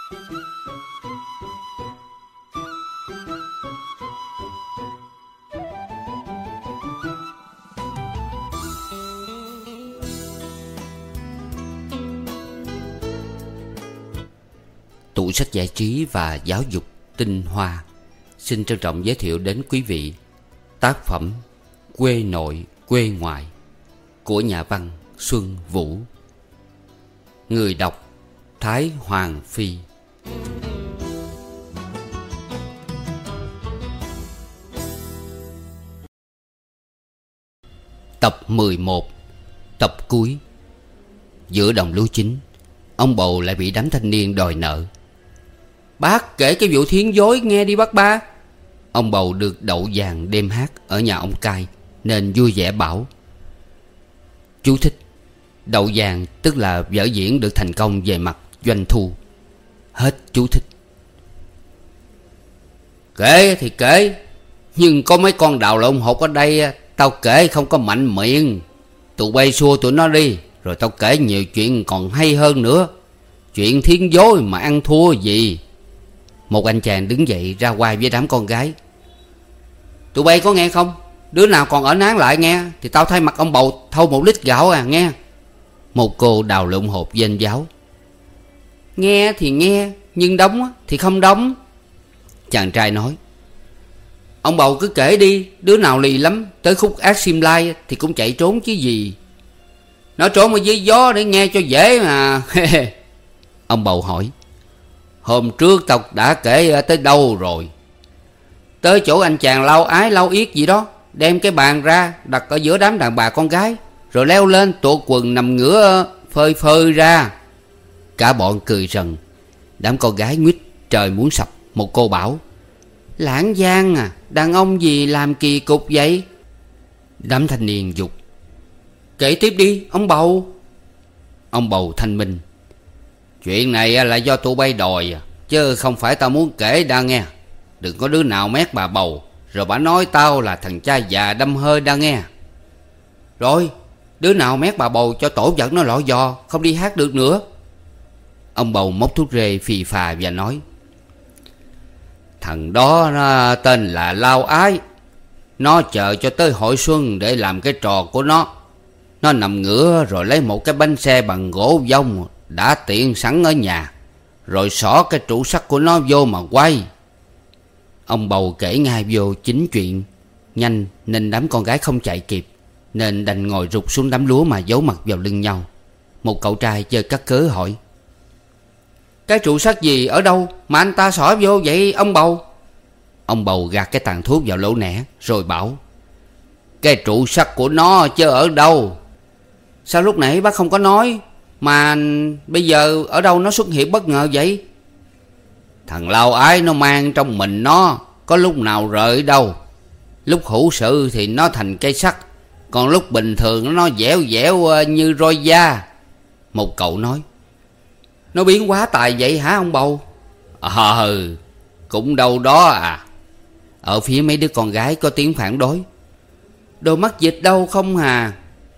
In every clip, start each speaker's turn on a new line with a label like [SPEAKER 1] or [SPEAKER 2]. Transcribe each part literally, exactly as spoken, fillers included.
[SPEAKER 1] Tủ sách giải trí và giáo dục tinh hoa xin trân trọng giới thiệu đến quý vị tác phẩm Quê Nội Quê Ngoại của nhà văn Xuân Vũ. Người đọc Thái Hoàng Phi. Tập mười một. Tập cuối. Giữa đồng lúa chín, ông bầu lại bị đám thanh niên đòi nợ. Bác kể cái vụ thiến dối nghe đi bác ba. Ông bầu được đậu vàng đêm hát ở nhà ông Cai nên vui vẻ bảo. Chú thích: đậu vàng tức là vở diễn được thành công về mặt doanh thu. Hết chú thích. Kể thì kể, nhưng có mấy con đào lộn hột ở đây, tao kể không có mạnh miệng. Tụi bay xua tụi nó đi, rồi tao kể nhiều chuyện còn hay hơn nữa. Chuyện thiến dối mà ăn thua gì. Một anh chàng đứng dậy ra quay với đám con gái. Tụi bay có nghe không? Đứa nào còn ở nán lại nghe thì tao thay mặt ông bầu thâu một lít gạo à nghe. Một cô đào lộn hột vênh váo. Nghe thì nghe, nhưng đóng thì không đóng. Chàng trai nói. Ông bầu cứ kể đi, đứa nào lì lắm, tới khúc ác sim lai thì cũng chạy trốn chứ gì. Nó trốn ở dưới gió để nghe cho dễ mà. Ông bầu hỏi. Hôm trước tao đã kể tới đâu rồi? Tới chỗ anh chàng lau ái lau yết gì đó, đem cái bàn ra đặt ở giữa đám đàn bà con gái, rồi leo lên tuột quần nằm ngửa phơi phơi ra. Cả bọn cười rần. Đám con gái nguýt trời muốn sập. Một cô bảo. Lãng giang à, đàn ông gì làm kỳ cục vậy? Đám thanh niên giục. Kể tiếp đi ông bầu. Ông bầu thanh minh. Chuyện này là do tụi bay đòi, chứ không phải tao muốn kể đã nghe. Đừng có đứa nào mét bà bầu rồi bà nói tao là thằng cha già đâm hơi đã nghe. Rồi đứa nào mét bà bầu cho tổ vật nó lọ giò, không đi hát được nữa. Ông bầu móc thuốc rê phì phà và nói. Thằng đó nó tên là Lao Ái. Nó chờ cho tới hội xuân để làm cái trò của nó. Nó nằm ngửa rồi lấy một cái bánh xe bằng gỗ vông đã tiện sẵn ở nhà, rồi xỏ cái trụ sắt của nó vô mà quay. Ông bầu kể ngay vô chính chuyện nhanh nên đám con gái không chạy kịp, nên đành ngồi rụt xuống đám lúa mà giấu mặt vào lưng nhau. Một cậu trai chơi cắt cớ hỏi. Cái trụ sắt gì ở đâu mà anh ta xỏ vô vậy ông bầu? Ông bầu gạt cái tàn thuốc vào lỗ nẻ rồi bảo. Cái trụ sắt của nó chứ ở đâu. Sao lúc nãy bác không có nói, mà bây giờ ở đâu nó xuất hiện bất ngờ vậy? Thằng Lao Ái nó mang trong mình nó, có lúc nào rời đâu. Lúc hữu sự thì nó thành cây sắt, còn lúc bình thường nó dẻo dẻo như roi da. Một cậu nói. Nó biến hóa tài vậy hả ông bầu? Ờ, cũng đâu đó à. Ở phía mấy đứa con gái có tiếng phản đối. Đồ mắc dịch đâu không hà?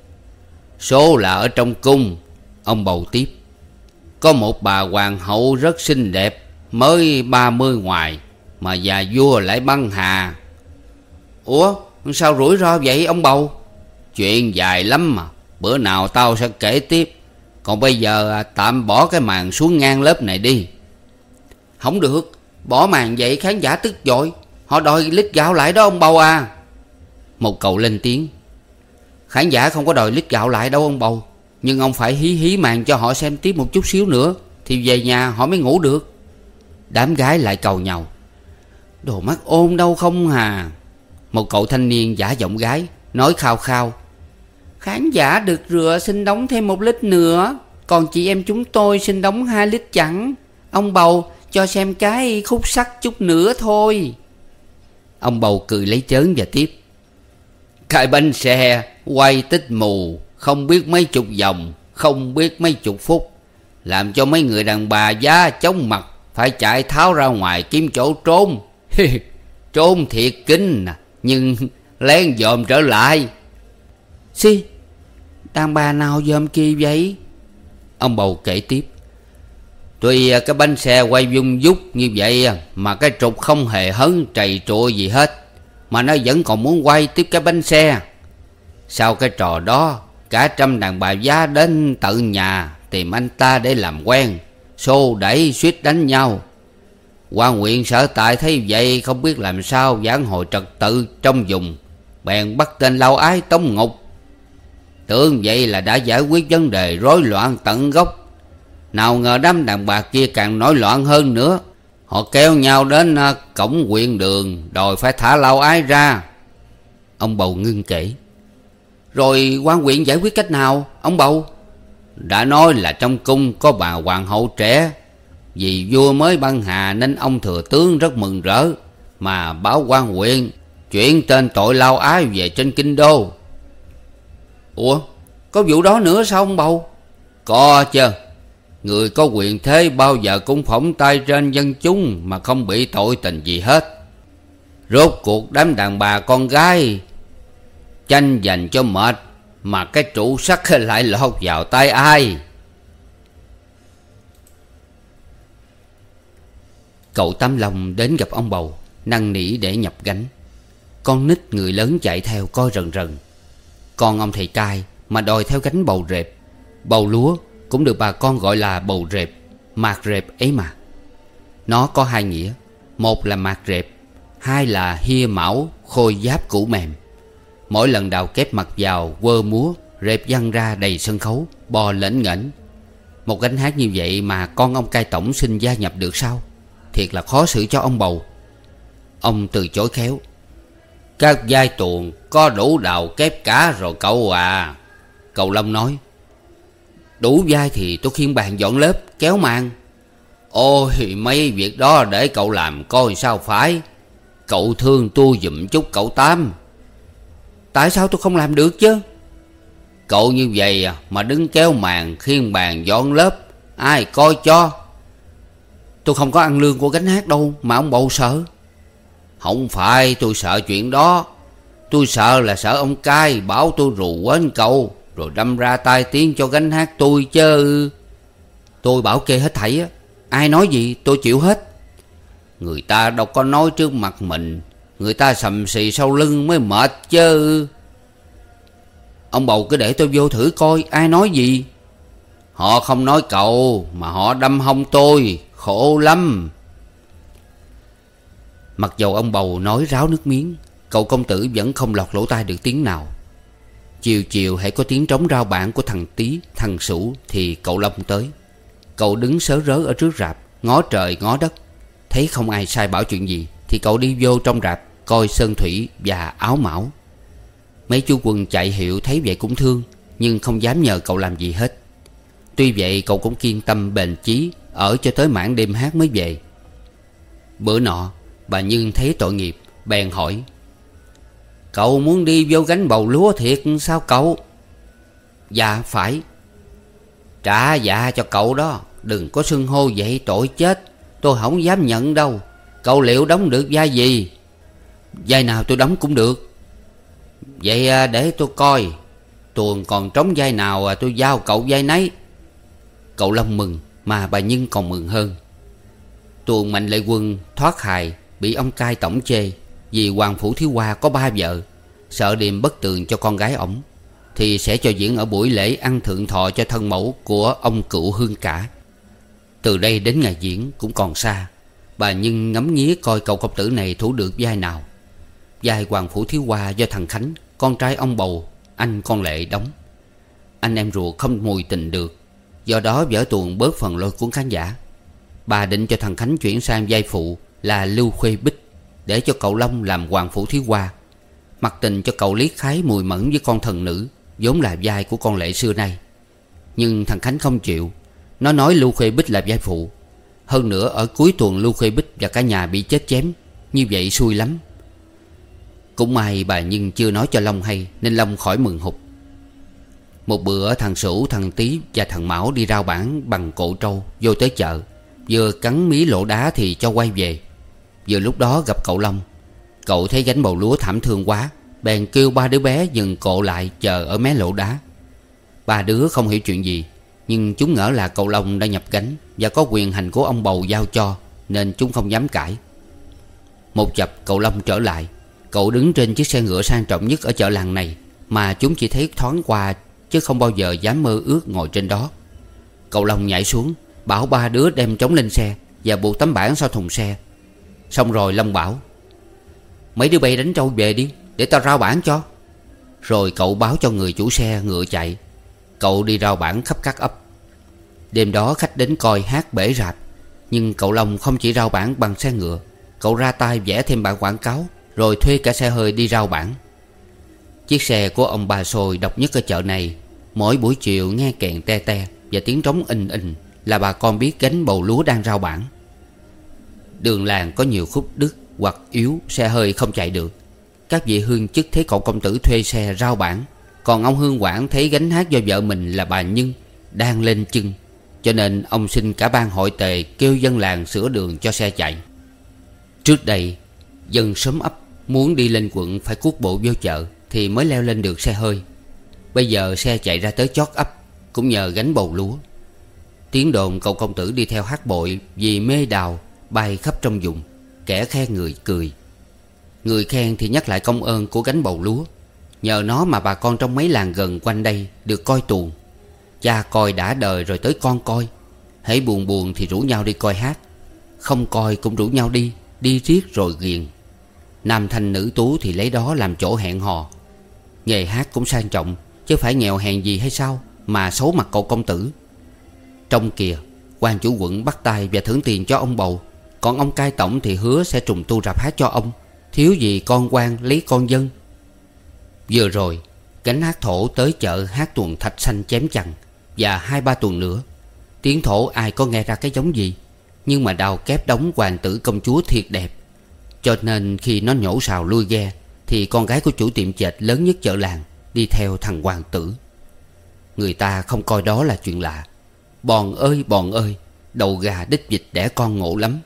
[SPEAKER 1] Số là ở trong cung. Ông bầu tiếp. Có một bà hoàng hậu rất xinh đẹp, mới ba mươi ngoài, mà già vua lại băng hà. Ủa sao rủi ro vậy ông bầu? Chuyện dài lắm mà, bữa nào tao sẽ kể tiếp. Còn bây giờ tạm bỏ cái màn xuống ngang lớp này đi. Không được, bỏ màn vậy khán giả tức dội. Họ đòi lít gạo lại đó ông bầu à. Một cậu lên tiếng. Khán giả không có đòi lít gạo lại đâu ông bầu, nhưng ông phải hí hí màn cho họ xem tiếp một chút xíu nữa, thì về nhà họ mới ngủ được. Đám gái lại cầu nhau. Đồ mắt ôn đâu không hà. Một cậu thanh niên giả giọng gái nói khao khao. Khán giả được rửa xin đóng thêm một lít nữa, còn chị em chúng tôi xin đóng hai lít chẳng. Ông bầu cho xem cái khúc sắt chút nữa thôi. Ông bầu cười lấy chớn và tiếp. Cái bánh xe quay tích mù, không biết mấy chục vòng, không biết mấy chục phút, làm cho mấy người đàn bà giá chóng mặt phải chạy tháo ra ngoài kiếm chỗ trốn. Trốn thiệt kinh nè, nhưng lén dòm trở lại. Xì, đàn bà nào dòm kỳ vậy? Ông bầu kể tiếp. Tuy cái bánh xe quay vung vút như vậy mà cái trục không hề hấn trầy trụa gì hết, mà nó vẫn còn muốn quay tiếp cái bánh xe. Sau cái trò đó, cả trăm đàn bà giá đến tận nhà tìm anh ta để làm quen, xô đẩy suýt đánh nhau. Quan huyện sở tại thấy vậy không biết làm sao vãn hồi trật tự trong vùng, bèn bắt tên Lao Ái tống ngục. Tưởng vậy là đã giải quyết vấn đề rối loạn tận gốc. Nào ngờ đám đàn bà kia càng nổi loạn hơn nữa. Họ kéo nhau đến cổng huyện đường đòi phải thả Lao Ái ra. Ông Bầu ngưng kể. Rồi quan huyện giải quyết cách nào ông Bầu? Đã nói là trong cung có bà hoàng hậu trẻ, vì vua mới băng hà nên ông thừa tướng rất mừng rỡ, mà báo quan huyện chuyển tên tội Lao Ái về trên kinh đô. Ủa, có vụ đó nữa sao ông Bầu? Có chứ. Người có quyền thế bao giờ cũng phỏng tay trên dân chúng mà không bị tội tình gì hết. Rốt cuộc đám đàn bà con gái tranh giành cho mệt, mà cái trụ sắt lại lọt vào tay ai? Cậu Tám Long đến gặp ông Bầu, năn nỉ để nhập gánh. Con nít người lớn chạy theo coi rần rần. Còn ông thầy cai mà đòi theo gánh bầu rệp. Bầu lúa cũng được bà con gọi là bầu rệp, mạt rệp ấy mà. Nó có hai nghĩa. Một là mạt rệp, hai là hia mão khôi giáp cũ mềm. Mỗi lần đào kép mặt vào quơ múa, rệp văng ra đầy sân khấu, bò lễnh nghễnh. Một gánh hát như vậy mà con ông cai tổng xin gia nhập được sao? Thiệt là khó xử cho ông Bầu. Ông từ chối khéo. Các vai tuồng có đủ đào kép cả rồi cậu à. Cậu Long nói. Đủ vai thì tôi khiêng bàn dọn lớp, kéo màn. Ôi, mấy việc đó để cậu làm coi sao phải. Cậu thương tôi giùm chút cậu Tám. Tại sao tôi không làm được chứ? Cậu như vậy mà đứng kéo màn, khiêng bàn dọn lớp, ai coi cho? Tôi không có ăn lương của gánh hát đâu mà ông Bầu sợ. Không phải tôi sợ chuyện đó. Tôi sợ là sợ ông cai bảo tôi rù quên cậu, rồi đâm ra tai tiếng cho gánh hát tôi chứ. Tôi bảo kê hết thảy á, ai nói gì tôi chịu hết. Người ta đâu có nói trước mặt mình, người ta sầm xì sau lưng mới mệt chứ. Ông Bầu cứ để tôi vô thử coi ai nói gì. Họ không nói cậu mà họ đâm hông tôi, khổ lắm. Mặc dầu ông Bầu nói ráo nước miếng, cậu công tử vẫn không lọt lỗ tai được tiếng nào. Chiều chiều hãy có tiếng trống rao bản của thằng Tý, thằng Sửu thì cậu Long tới. Cậu đứng sớ rớ ở trước rạp, ngó trời ngó đất. Thấy không ai sai bảo chuyện gì thì cậu đi vô trong rạp coi Sơn Thủy và Áo Mão. Mấy chú quân chạy hiệu thấy vậy cũng thương, nhưng không dám nhờ cậu làm gì hết. Tuy vậy cậu cũng kiên tâm bền chí, ở cho tới mãn đêm hát mới về. Bữa nọ bà Nhân thấy tội nghiệp, bèn hỏi. Cậu muốn đi vô gánh bầu lúa thiệt sao cậu? Dạ phải. Trả dạ cho cậu đó, đừng có xưng hô vậy tội chết. Tôi không dám nhận đâu. Cậu liệu đóng được vai gì? Vai nào tôi đóng cũng được. Vậy để tôi coi. Tuồng còn trống vai nào tôi giao cậu vai nấy. Cậu Long mừng, mà bà Nhân còn mừng hơn. Tuồng Mạnh Lệ Quân thoát hài, bị ông cai tổng chê vì Hoàng Phủ Thiếu Hoa có ba vợ, sợ điềm bất tường cho con gái ổng, thì sẽ cho diễn ở buổi lễ ăn thượng thọ cho thân mẫu của ông cựu Hương Cả. Từ đây đến ngày diễn cũng còn xa. Bà Nhân ngắm nghía coi cậu công tử này thủ được vai nào. Vai Hoàng Phủ Thiếu Hoa do thằng Khánh, con trai ông Bầu, anh con Lệ đóng. Anh em ruột không mùi tình được, do đó vở tuồng bớt phần lôi cuốn khán giả. Bà định cho thằng Khánh chuyển sang vai phụ là Lưu Khuê Bích, để cho cậu Long làm Hoàng Phủ Thiếu Hoa, mặc tình cho cậu liếc khái mùi mẫn với con thần nữ vốn là vai của con Lệ xưa nay. Nhưng thằng Khánh không chịu. Nó nói Lưu Khuê Bích là vai phụ. Hơn nữa ở cuối tuần Lưu Khuê Bích và cả nhà bị chết chém, như vậy xui lắm. Cũng may bà Nhân chưa nói cho Long hay, nên Long khỏi mừng hụt. Một bữa thằng Sửu, thằng Tý và thằng Mão đi rao bản bằng cộ trâu vô tới chợ, vừa cắn mí lỗ đá thì cho quay về. Vừa lúc đó gặp cậu Long. Cậu thấy gánh bầu lúa thảm thương quá, bèn kêu ba đứa bé dừng cộ lại chờ ở mé lỗ đá. Ba đứa không hiểu chuyện gì, Nhưng chúng ngỡ là cậu Long đã nhập gánh và có quyền hành của ông bầu giao cho, nên chúng không dám cãi. Một chập cậu Long trở lại. Cậu đứng trên chiếc xe ngựa sang trọng nhất ở chợ làng này, mà chúng chỉ thấy thoáng qua, chứ không bao giờ dám mơ ước ngồi trên đó. Cậu Long nhảy xuống, bảo ba đứa đem trống lên xe và buộc tấm bảng sau thùng xe. Xong rồi Long bảo: mấy đứa bay đánh trâu về đi, để tao rao bản cho. Rồi cậu báo cho người chủ xe ngựa chạy. Cậu đi rao bản khắp các ấp. Đêm đó khách đến coi hát bể rạp. Nhưng cậu Long không chỉ rao bản bằng xe ngựa. Cậu ra tay vẽ thêm bản quảng cáo, rồi thuê cả xe hơi đi rao bản. Chiếc xe của ông bà Sôi độc nhất ở chợ này. Mỗi buổi chiều nghe kèn te te và tiếng trống inh inh là bà con biết gánh bầu lúa đang rao bản. Đường làng có nhiều khúc đứt hoặc yếu, xe hơi không chạy được. Các vị hương chức thấy cậu công tử thuê xe rao bản, còn ông Hương Quảng thấy gánh hát do vợ mình là bà Nhân đang lên chân, cho nên ông xin cả ban hội tề kêu dân làng sửa đường cho xe chạy. Trước đây dân xóm ấp muốn đi lên quận phải cuốc bộ vô chợ thì mới leo lên được xe hơi. Bây giờ xe chạy ra tới chót ấp cũng nhờ gánh bầu lúa. Tiếng đồn cậu công tử đi theo hát bội vì mê đào bay khắp trong vùng. Kẻ khen người cười, người khen thì nhắc lại công ơn của gánh bầu lúa. Nhờ nó mà bà con trong mấy làng gần quanh đây được coi tuồng. Cha coi đã đời rồi tới con coi. Hễ buồn buồn thì rủ nhau đi coi hát, không coi cũng rủ nhau đi, đi riết rồi ghiền. Nam thanh nữ tú thì lấy đó làm chỗ hẹn hò. Nghề hát cũng sang trọng, chứ phải nghèo hèn gì hay sao mà xấu mặt cậu công tử. Trong kìa, quan chủ quận bắt tay và thưởng tiền cho ông bầu, còn ông cai tổng thì hứa sẽ trùng tu rạp hát cho ông. Thiếu gì con quan lấy con dân. Vừa rồi gánh hát thổ tới chợ hát tuồng Thạch Xanh chém chằng. Và hai ba tuần nữa. Tiếng thổ ai có nghe ra cái giống gì, nhưng mà đào kép đóng hoàng tử công chúa thiệt đẹp. Cho nên khi nó nhổ sào lui ghe thì con gái của chủ tiệm chệch lớn nhất chợ làng đi theo thằng hoàng tử. Người ta không coi đó là chuyện lạ. Bòn ơi bòn ơi, đầu gà đít vịt đẻ con ngộ lắm.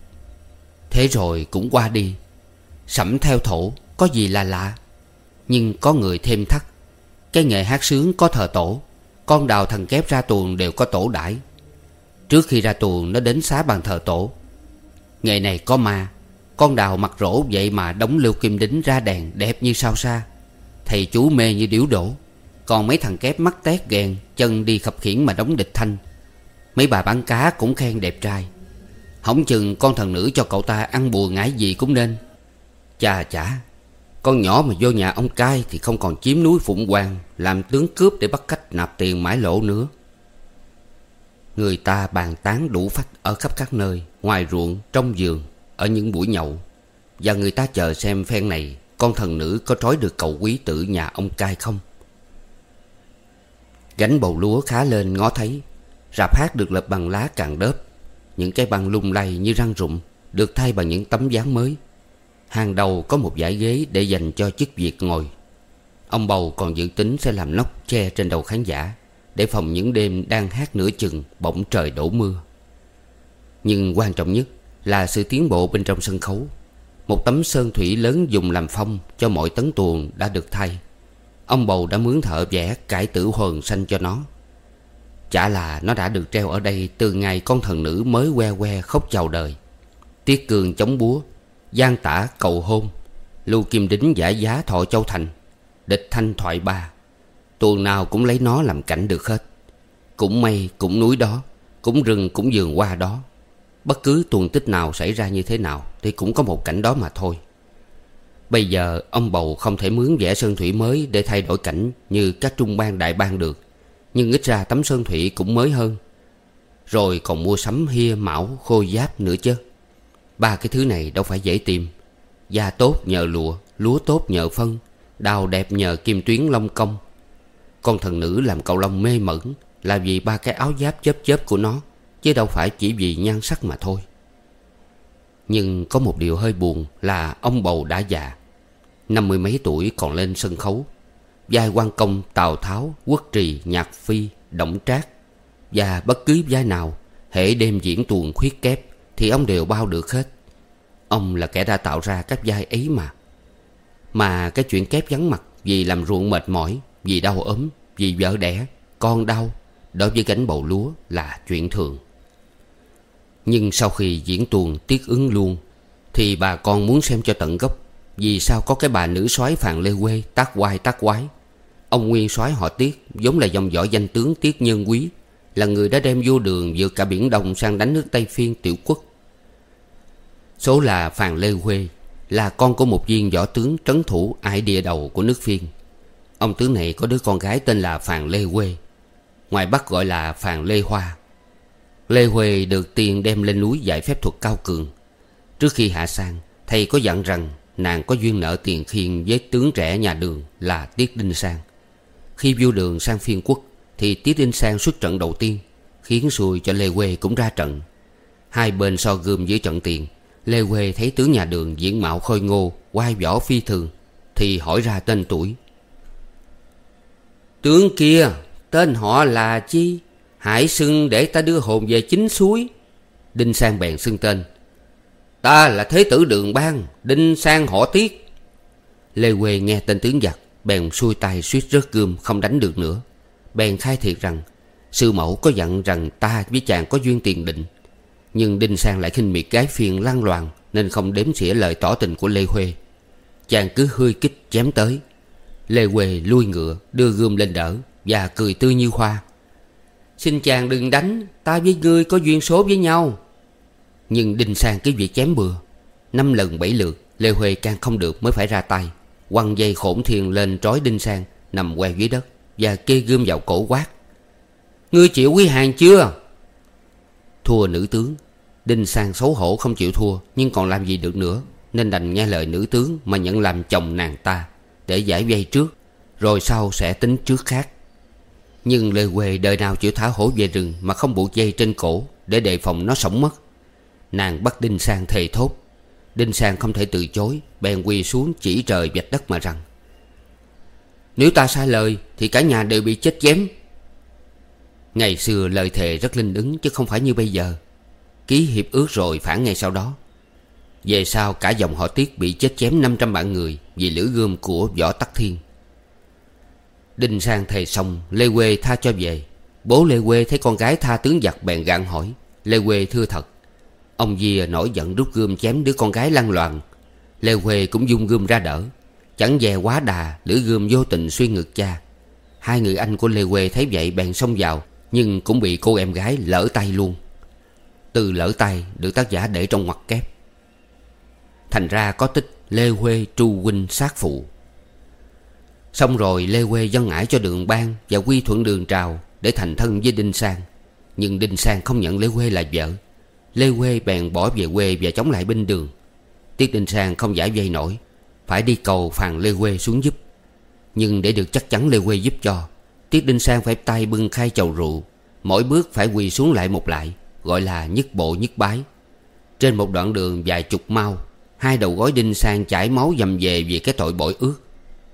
[SPEAKER 1] Thế rồi cũng qua đi. Sẫm theo thổ có gì là lạ. Nhưng có người thêm thắt. Cái nghề hát sướng có thờ tổ. Con đào thằng kép ra tuồng đều có tổ đãi. Trước khi ra tuồng nó đến xá bàn thờ tổ. Nghề này có ma. Con đào mặc rỗ vậy mà đóng lưu kim đính ra đèn đẹp như sao xa. Thầy chú mê như điếu đổ. Còn mấy thằng kép mắt tét ghèn, chân đi khập khiễng mà đóng địch thanh. Mấy bà bán cá cũng khen đẹp trai. Hổng chừng con thần nữ cho cậu ta ăn bùa ngải gì cũng nên. Chà chả, con nhỏ mà vô nhà ông cai thì không còn chiếm núi Phụng Hoàng, làm tướng cướp để bắt khách nạp tiền mãi lộ nữa. Người ta bàn tán đủ phách ở khắp các nơi, ngoài ruộng, trong vườn, ở những buổi nhậu. Và người ta chờ xem phen này con thần nữ có trói được cậu quý tử nhà ông cai không. Gánh bầu lúa khá lên ngó thấy. Rạp hát được lập bằng lá càng đớp. Những cái băng lung lay như răng rụng được thay bằng những tấm ván mới. Hàng đầu có một dãy ghế để dành cho chức việc ngồi. Ông bầu còn dự tính sẽ làm nóc che trên đầu khán giả, để phòng những đêm đang hát nửa chừng bỗng trời đổ mưa. Nhưng quan trọng nhất là sự tiến bộ bên trong sân khấu. Một tấm sơn thủy lớn dùng làm phong cho mọi tấn tuồng đã được thay. Ông bầu đã mướn thợ vẽ cải tử hồn xanh cho nó. Chả là nó đã được treo ở đây từ ngày con thần nữ mới que que khóc chào đời. Tiết Cương chống búa, Giang Tả cầu hôn, Lưu Kim Đính giải giá thọ Châu Thành, Địch Thanh thoại ba. Tuồng nào cũng lấy nó làm cảnh được hết. Cũng mây cũng núi đó, cũng rừng cũng vườn hoa đó. Bất cứ tuồng tích nào xảy ra như thế nào thì cũng có một cảnh đó mà thôi. Bây giờ ông bầu không thể mướn vẽ sơn thủy mới để thay đổi cảnh như các trung ban đại ban được. Nhưng ít ra tấm sơn thủy cũng mới hơn. Rồi còn mua sắm hia mão khôi giáp nữa chứ. Ba cái thứ này đâu phải dễ tìm. Da tốt nhờ lụa, lúa tốt nhờ phân, đào đẹp nhờ kim tuyến long công. Con thần nữ làm cậu Long mê mẩn là vì ba cái áo giáp chớp chớp của nó, chứ đâu phải chỉ vì nhan sắc mà thôi. Nhưng có một điều hơi buồn là ông bầu đã già, năm mươi mấy tuổi còn lên sân khấu. Vai quan công Tào Tháo, Quốc Trì, Nhạc Phi, Đổng Trác và bất cứ vai nào hễ đêm diễn tuồng khuyết kép thì ông đều bao được hết. Ông là kẻ đã tạo ra các vai ấy mà. Mà cái chuyện kép vắng mặt vì làm ruộng mệt mỏi, vì đau ốm, vì vợ đẻ, con đau, đối với gánh bầu lúa là chuyện thường. Nhưng sau khi diễn tuồng tiết ứng luôn thì bà con muốn xem cho tận gốc vì sao có cái bà nữ soái Phàn Lê Quê tác oai tác quái. Ông nguyên soái họ Tiết vốn là dòng dõi danh tướng Tiết Nhân Quý, là người đã đem vua Đường vượt cả biển Đông sang đánh nước Tây Phiên Tiểu Quốc. Số là Phàn Lê Quê là con của một viên võ tướng trấn thủ ải địa đầu của nước Phiên. Ông tướng này có đứa con gái tên là Phàn Lê Quê, ngoài Bắc gọi là Phàn Lê Hoa. Lê Huê được tiền đem lên núi dạy phép thuật cao cường. Trước khi hạ sang, thầy có dặn rằng nàng có duyên nợ tiền khiên với tướng trẻ nhà Đường là Tiết Đinh Sang. Khi vua Đường sang Phiên Quốc thì Tiết Đinh Sang xuất trận đầu tiên, khiến xui cho Lê Huê cũng ra trận. Hai bên so gươm giữa trận tiền. Lê Huê thấy tướng nhà Đường diện mạo khôi ngô, oai võ phi thường, thì hỏi ra tên tuổi. Tướng kia tên họ là chi? Hãy xưng để ta đưa hồn về chính suối. Đinh Sang bèn xưng tên. Ta là Thế tử Đường Bang, Đinh Sang họ Tiết. Lê Huê nghe tên tướng giặc bèn xuôi tay suýt rớt gươm, không đánh được nữa. Bèn khai thiệt rằng sư mẫu có dặn rằng ta với chàng có duyên tiền định. Nhưng Đinh Sang lại khinh miệt gái Phiên lăng loàn, nên không đếm xỉa lời tỏ tình của Lê Huê. Chàng cứ hươi kích chém tới. Lê Huê lui ngựa, đưa gươm lên đỡ và cười tươi như hoa. Xin chàng đừng đánh, ta với ngươi có duyên số với nhau. Nhưng Đinh Sang cứ việc chém bừa. Năm lần bảy lượt, Lê Huê can không được mới phải ra tay, quăng dây Khổn Thiên lên trói Đinh Sang nằm queo dưới đất và kê gươm vào cổ quát. Ngươi chịu quy hàng chưa? Thua nữ tướng. Đinh Sang xấu hổ không chịu thua, nhưng còn làm gì được nữa, nên đành nghe lời nữ tướng mà nhận làm chồng nàng ta, để giải vây trước, rồi sau sẽ tính trước khác. Nhưng Lê Huê đời nào chịu thả hổ về rừng mà không buộc dây trên cổ, để đề phòng nó sống mất. Nàng bắt Đinh Sang thề thốt. Đinh Sang không thể từ chối, bèn quỳ xuống chỉ trời vạch đất mà rằng: Nếu ta sai lời thì cả nhà đều bị chết chém. Ngày xưa lời thề rất linh ứng, chứ không phải như bây giờ. Ký hiệp ước rồi phản ngay sau đó. Về sau cả dòng họ Tiết bị chết chém năm trăm mạng người vì lưỡi gươm của Võ Tắc Thiên. Đinh Sang thề xong, Lê Huê tha cho về. Bố Lê Huê thấy con gái tha tướng giặc bèn gạn hỏi. Lê Huê thưa thật. Ông Dia nổi giận rút gươm chém đứa con gái lăng loàn. Lê Huê cũng dung gươm ra đỡ. Chẳng dè quá đà, lưỡi gươm vô tình xuyên ngực cha. Hai người anh của Lê Huê thấy vậy bèn xông vào, nhưng cũng bị cô em gái lỡ tay luôn. Từ lỡ tay được tác giả để trong ngoặc kép. Thành ra có tích Lê Huê tru huynh sát phụ. Xong rồi Lê Huê dâng ải cho Đường Bang và quy thuận Đường Trào để thành thân với Đinh Sang. Nhưng Đinh Sang không nhận Lê Huê là vợ. Lê Huê bèn bỏ về quê và chống lại binh Đường. Tiết Đinh Sang không giải vây nổi, phải đi cầu Phàn Lê Huê xuống giúp. Nhưng để được chắc chắn Lê Huê giúp cho, Tiết Đinh Sang phải tay bưng khai chầu rượu, mỗi bước phải quỳ xuống lại một lại, gọi là nhất bộ nhất bái. Trên một đoạn đường vài chục mao, hai đầu gối Đinh Sang chảy máu dầm về vì cái tội bội ước.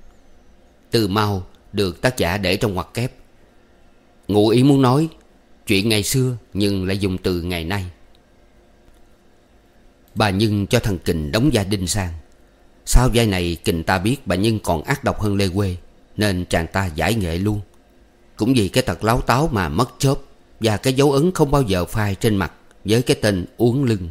[SPEAKER 1] Từ mao được tác giả để trong ngoặc kép. Ngụ ý muốn nói chuyện ngày xưa nhưng lại dùng từ ngày nay. Bà Nhân cho thằng Kình đóng vai Đinh Sang. Sau vai này Kình ta biết bà Nhân còn ác độc hơn Lê Huê, nên chàng ta giải nghệ luôn. Cũng vì cái tật láo táo mà mất chớp, và cái dấu ấn không bao giờ phai trên mặt với cái tên uốn lưng.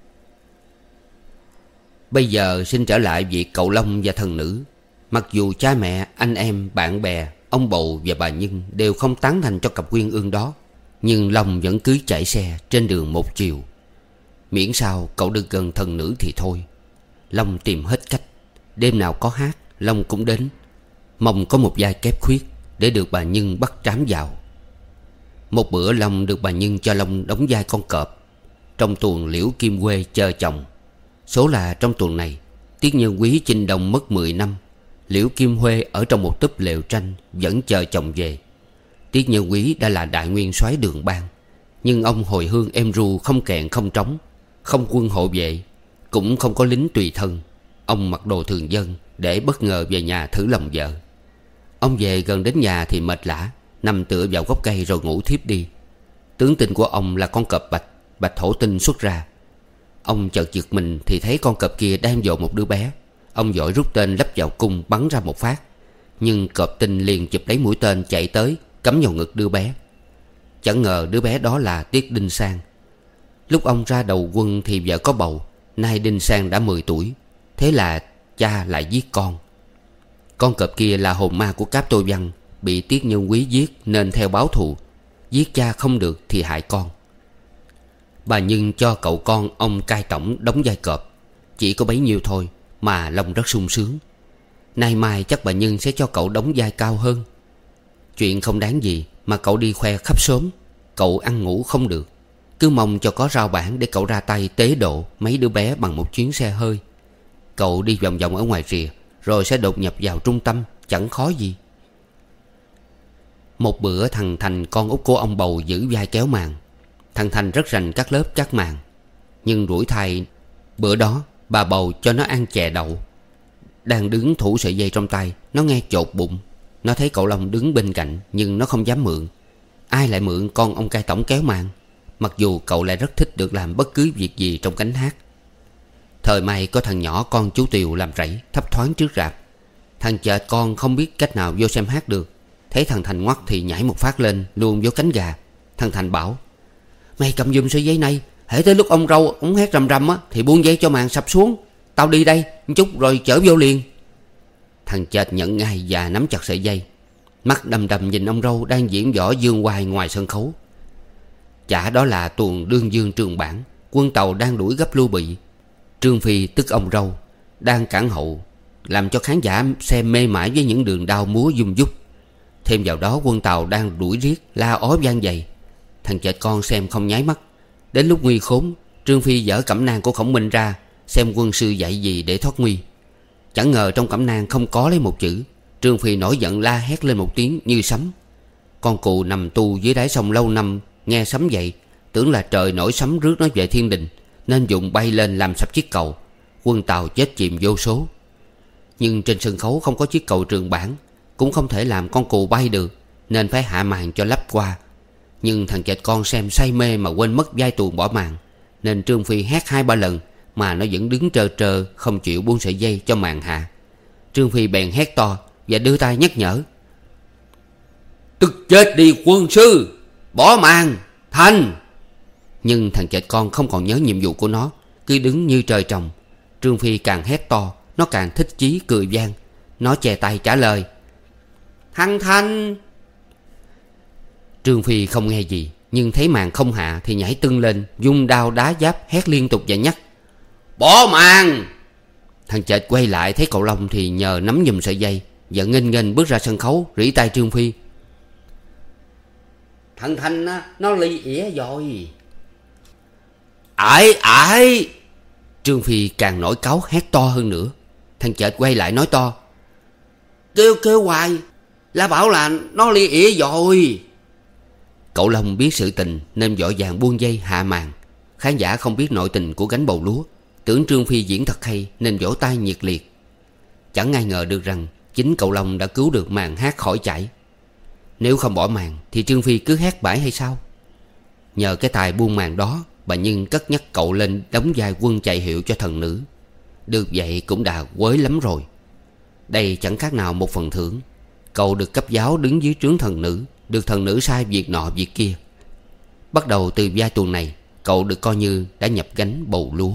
[SPEAKER 1] Bây giờ xin trở lại việc cậu Long và thần nữ. Mặc dù cha mẹ, anh em, bạn bè, ông bầu và bà Nhân đều không tán thành cho cặp uyên ương đó, nhưng Long vẫn cứ chạy xe trên đường một chiều. Miễn sao cậu được gần thần nữ thì thôi. Long tìm hết cách. Đêm nào có hát, Long cũng đến, mong có một vai kép khuyết để được bà Nhân bắt trám vào. Một bữa Long được bà Nhân cho Long đóng vai con cọp trong tuồng Liễu Kim Quê chờ chồng. Số là trong tuồng này, Tiết Nhân Quý chinh đồng mất mười năm. Liễu Kim Huê ở trong một túp lều tranh vẫn chờ chồng về. Tiết Nhân Quý đã là đại nguyên soái Đường Bang, nhưng ông hồi hương êm ru, không kèn không trống, không quân hộ vệ, cũng không có lính tùy thân. Ông mặc đồ thường dân để bất ngờ về nhà thử lòng vợ. Ông về gần đến nhà thì mệt lả, nằm tựa vào gốc cây rồi ngủ thiếp đi. Tướng tinh của ông là con cọp bạch, bạch thổ tinh xuất ra. Ông chợt giật mình thì thấy con cọp kia đang dỗ một đứa bé. Ông vội rút tên lắp vào cung bắn ra một phát, nhưng cọp tinh liền chụp lấy mũi tên chạy tới cắm vào ngực đứa bé. Chẳng ngờ đứa bé đó là Tiết Đinh Sang. Lúc ông ra đầu quân thì vợ có bầu. Nay Đinh Sang đã mười tuổi. Thế là cha lại giết con. Con cọp kia là hồn ma của Cáp Tô Văn, bị Tiết Nhân Quý giết nên theo báo thù. Giết cha không được thì hại con. Bà Nhân cho cậu con ông cai tổng đóng vai cọp. Chỉ có bấy nhiêu thôi mà lòng rất sung sướng. Nay mai chắc bà Nhân sẽ cho cậu đóng vai cao hơn. Chuyện không đáng gì mà cậu đi khoe khắp xóm. Cậu ăn ngủ không được, cứ mong cho có rau bản để cậu ra tay tế độ mấy đứa bé bằng một chuyến xe hơi. Cậu đi vòng vòng ở ngoài rìa rồi sẽ đột nhập vào trung tâm, chẳng khó gì. Một bữa thằng Thành con út của ông bầu giữ vai kéo màn. Thằng Thành rất rành các lớp cắt màn. Nhưng rủi thay bữa đó bà bầu cho nó ăn chè đậu. Đang đứng thủ sợi dây trong tay, nó nghe chột bụng. Nó thấy cậu Long đứng bên cạnh nhưng nó không dám mượn. Ai lại mượn con ông cai tổng kéo màn, mặc dù cậu lại rất thích được làm bất cứ việc gì trong cánh hát. Thời may có thằng nhỏ con chú Tiều làm rẫy thấp thoáng trước rạp. Thằng chợt con không biết cách nào vô xem hát được. Thấy thằng Thành ngoắt thì nhảy một phát lên luôn vô cánh gà. Thằng Thành bảo: "Mày cầm giùm sợi dây này, hễ tới lúc ông Râu ông hát rầm rầm á thì buông dây cho màn sập xuống. Tao đi đây một chút rồi chở vô liền." Thằng chợt nhận ngay và nắm chặt sợi dây. Mắt đăm đăm nhìn ông Râu đang diễn võ dương oai ngoài sân khấu. Chả đó là tuồng đương dương Trường Bản. Quân Tàu đang đuổi gấp Lưu Bị. Trương Phi tức ông Râu đang cản hậu, làm cho khán giả xem mê mải với những đường đao múa dung dúc. Thêm vào đó quân Tàu đang đuổi riết la ó vang dày. Thằng chợt con xem không nháy mắt. Đến lúc nguy khốn, Trương Phi dở cẩm nang của Khổng Minh ra xem quân sư dạy gì để thoát nguy. Chẳng ngờ trong cẩm nang không có lấy một chữ. Trương Phi nổi giận la hét lên một tiếng như sấm. Con cụ nằm tu dưới đáy sông lâu năm nghe sấm vậy, tưởng là trời nổi sấm rước nó về thiên đình, nên dùng bay lên làm sập chiếc cầu. Quân Tàu chết chìm vô số. Nhưng trên sân khấu không có chiếc cầu Trường Bản, cũng không thể làm con cù bay được, nên phải hạ màn cho lấp qua. Nhưng thằng chệch con xem say mê mà quên mất vai tuồng bỏ màn, nên Trương Phi hét hai ba lần mà nó vẫn đứng trơ trơ không chịu buông sợi dây cho màn hạ. Trương Phi bèn hét to và đưa tay nhắc nhở: "Tức chết đi quân sư, bỏ màn, thành!" Nhưng thằng chệch con không còn nhớ nhiệm vụ của nó, cứ đứng như trời trồng. Trương Phi càng hét to, nó càng thích chí cười vang. Nó chè tay trả lời: "Thằng Thành!" Trương Phi không nghe gì, nhưng thấy màn không hạ thì nhảy tưng lên, dung đao đá giáp hét liên tục và nhắc: "Bỏ màn!" Thằng chệch quay lại thấy cậu Long thì nhờ nắm giùm sợi dây và nghênh nghênh bước ra sân khấu, rỉ tay Trương Phi: "Thằng Thành á, nó ly ỉa rồi." "Ải ải!" Trương Phi càng nổi cáu hét to hơn nữa. Thằng chệch quay lại nói to: "Kêu kêu hoài là bảo là nó ly ỉa rồi." Cậu Long biết sự tình nên vội vàng buông dây hạ màn. Khán giả không biết nội tình của gánh bầu lúa, tưởng Trương Phi diễn thật hay nên vỗ tay nhiệt liệt. Chẳng ai ngờ được rằng chính cậu Long đã cứu được màn hát khỏi chảy. Nếu không bỏ màn thì Trương Phi cứ hát bãi hay sao? Nhờ cái tài buông màn đó, bà Nhân cất nhắc cậu lên đóng vai quân chạy hiệu cho thần nữ. Được vậy cũng đã quới lắm rồi. Đây chẳng khác nào một phần thưởng. Cậu được cấp giáo đứng dưới trướng thần nữ, được thần nữ sai việc nọ việc kia. Bắt đầu từ vai tuồng này, cậu được coi như đã nhập gánh bầu lúa.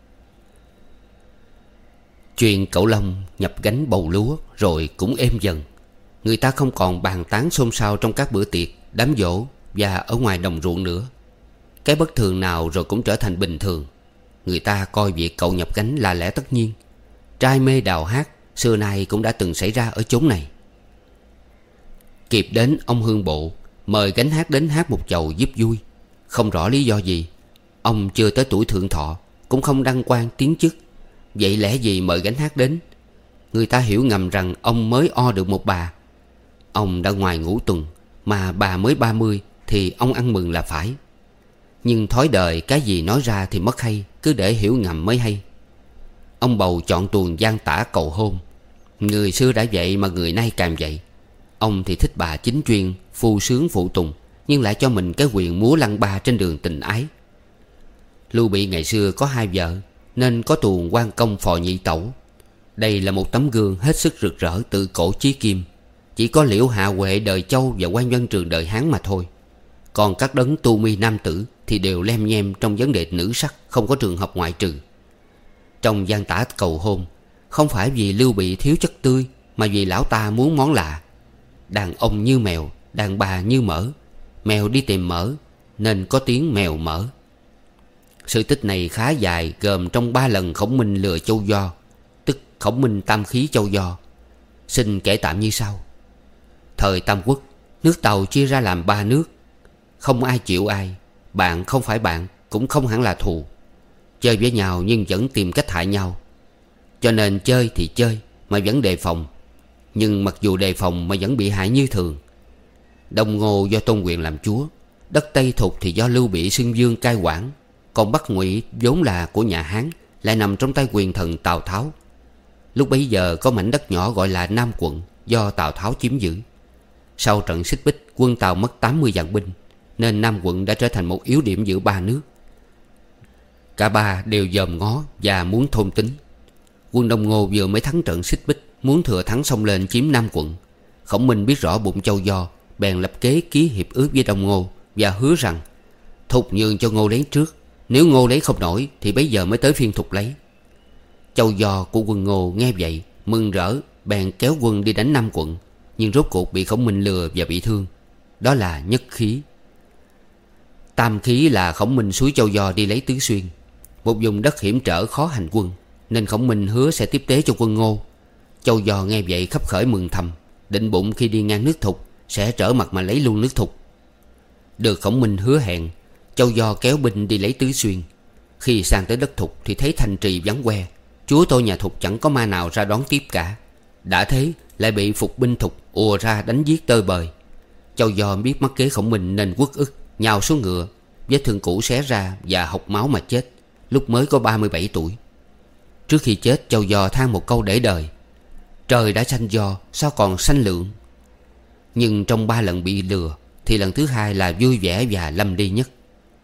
[SPEAKER 1] Chuyện cậu Long nhập gánh bầu lúa rồi cũng êm dần. Người ta không còn bàn tán xôn xao trong các bữa tiệc, đám giỗ và ở ngoài đồng ruộng nữa. Cái bất thường nào rồi cũng trở thành bình thường. Người ta coi việc cậu nhập gánh là lẽ tất nhiên. Trai mê đào hát xưa nay cũng đã từng xảy ra ở chốn này. Kịp đến ông Hương Bộ mời gánh hát đến hát một chầu giúp vui. Không rõ lý do gì. Ông chưa tới tuổi thượng thọ, cũng không đăng quan tiến chức. Vậy lẽ gì mời gánh hát đến? Người ta hiểu ngầm rằng ông mới o được một bà. Ông đã ngoài ngũ tuần, mà bà mới ba mươi thì ông ăn mừng là phải. Nhưng thói đời cái gì nói ra thì mất hay, cứ để hiểu ngầm mới hay. Ông bầu chọn tuồng gian tả cầu hôn. Người xưa đã vậy mà người nay càng vậy. Ông thì thích bà chính chuyên, phu sướng phụ tùng, nhưng lại cho mình cái quyền múa lăng ba trên đường tình ái. Lưu Bị ngày xưa có hai vợ, nên có tuồng quan công phò nhị tẩu. Đây là một tấm gương hết sức rực rỡ từ cổ chí kim. Chỉ có Liễu Hạ Huệ đời Châu và Quan Văn Trường đời Hán mà thôi. Còn các đấng tu mi nam tử thì đều lem nhem trong vấn đề nữ sắc, không có trường hợp ngoại trừ. Trong gian tả cầu hôn, không phải vì Lưu Bị thiếu chất tươi, mà vì lão ta muốn món lạ. Đàn ông như mèo, đàn bà như mỡ. Mèo đi tìm mỡ, nên có tiếng mèo mỡ. Sự tích này khá dài, gồm trong ba lần Khổng Minh lừa Châu Do, tức Khổng Minh tam khí Châu Do. Xin kể tạm như sau. Thời Tam Quốc, nước Tàu chia ra làm ba nước. Không ai chịu ai. Bạn không phải bạn, cũng không hẳn là thù. Chơi với nhau nhưng vẫn tìm cách hại nhau. Cho nên chơi thì chơi mà vẫn đề phòng. Nhưng mặc dù đề phòng mà vẫn bị hại như thường. Đông Ngô do Tôn Quyền làm chúa, đất Tây Thục thì do Lưu Bị xưng vương cai quản. Còn Bắc Ngụy vốn là của nhà Hán, lại nằm trong tay quyền thần Tào Tháo. Lúc bấy giờ có mảnh đất nhỏ gọi là Nam Quận, do Tào Tháo chiếm giữ. Sau trận xích bích, quân Tào mất tám mươi vạn binh, nên Nam Quận đã trở thành một yếu điểm giữa ba nước. Cả ba đều dòm ngó và muốn thôn tính. Quân Đông Ngô vừa mới thắng trận xích bích, muốn thừa thắng xông lên chiếm Nam Quận. Khổng Minh biết rõ bụng Châu Do, bèn lập kế ký hiệp ước với Đông Ngô và hứa rằng Thục nhường cho Ngô lấy trước. Nếu Ngô lấy không nổi thì bây giờ mới tới phiên Thục lấy. Châu Do của quân Ngô nghe vậy mừng rỡ, bèn kéo quân đi đánh Nam Quận. Nhưng rốt cuộc bị Khổng Minh lừa và bị thương. Đó là nhất khí. Tam khí là Khổng Minh xúi Châu Do đi lấy Tứ Xuyên, một vùng đất hiểm trở khó hành quân, nên Khổng Minh hứa sẽ tiếp tế cho quân Ngô. Châu Do nghe vậy khấp khởi mừng thầm, định bụng khi đi ngang nước Thục sẽ trở mặt mà lấy luôn nước Thục. Được Khổng Minh hứa hẹn, Châu Do kéo binh đi lấy Tứ Xuyên. Khi sang tới đất Thục thì thấy thành trì vắng que, chúa tôi nhà Thục chẳng có ma nào ra đón tiếp cả. Đã thế lại bị phục binh Thục ùa ra đánh giết tơi bời. Châu Do biết mắc kế Khổng Minh nên uất ức, nhào xuống ngựa, vết thương cũ xé ra và hộc máu mà chết, lúc mới có ba mươi bảy tuổi. Trước khi chết, Châu Do than một câu để đời: trời đã sanh Do, sao còn sanh lượng. Nhưng trong ba lần bị lừa thì lần thứ hai là vui vẻ và lâm ly nhất.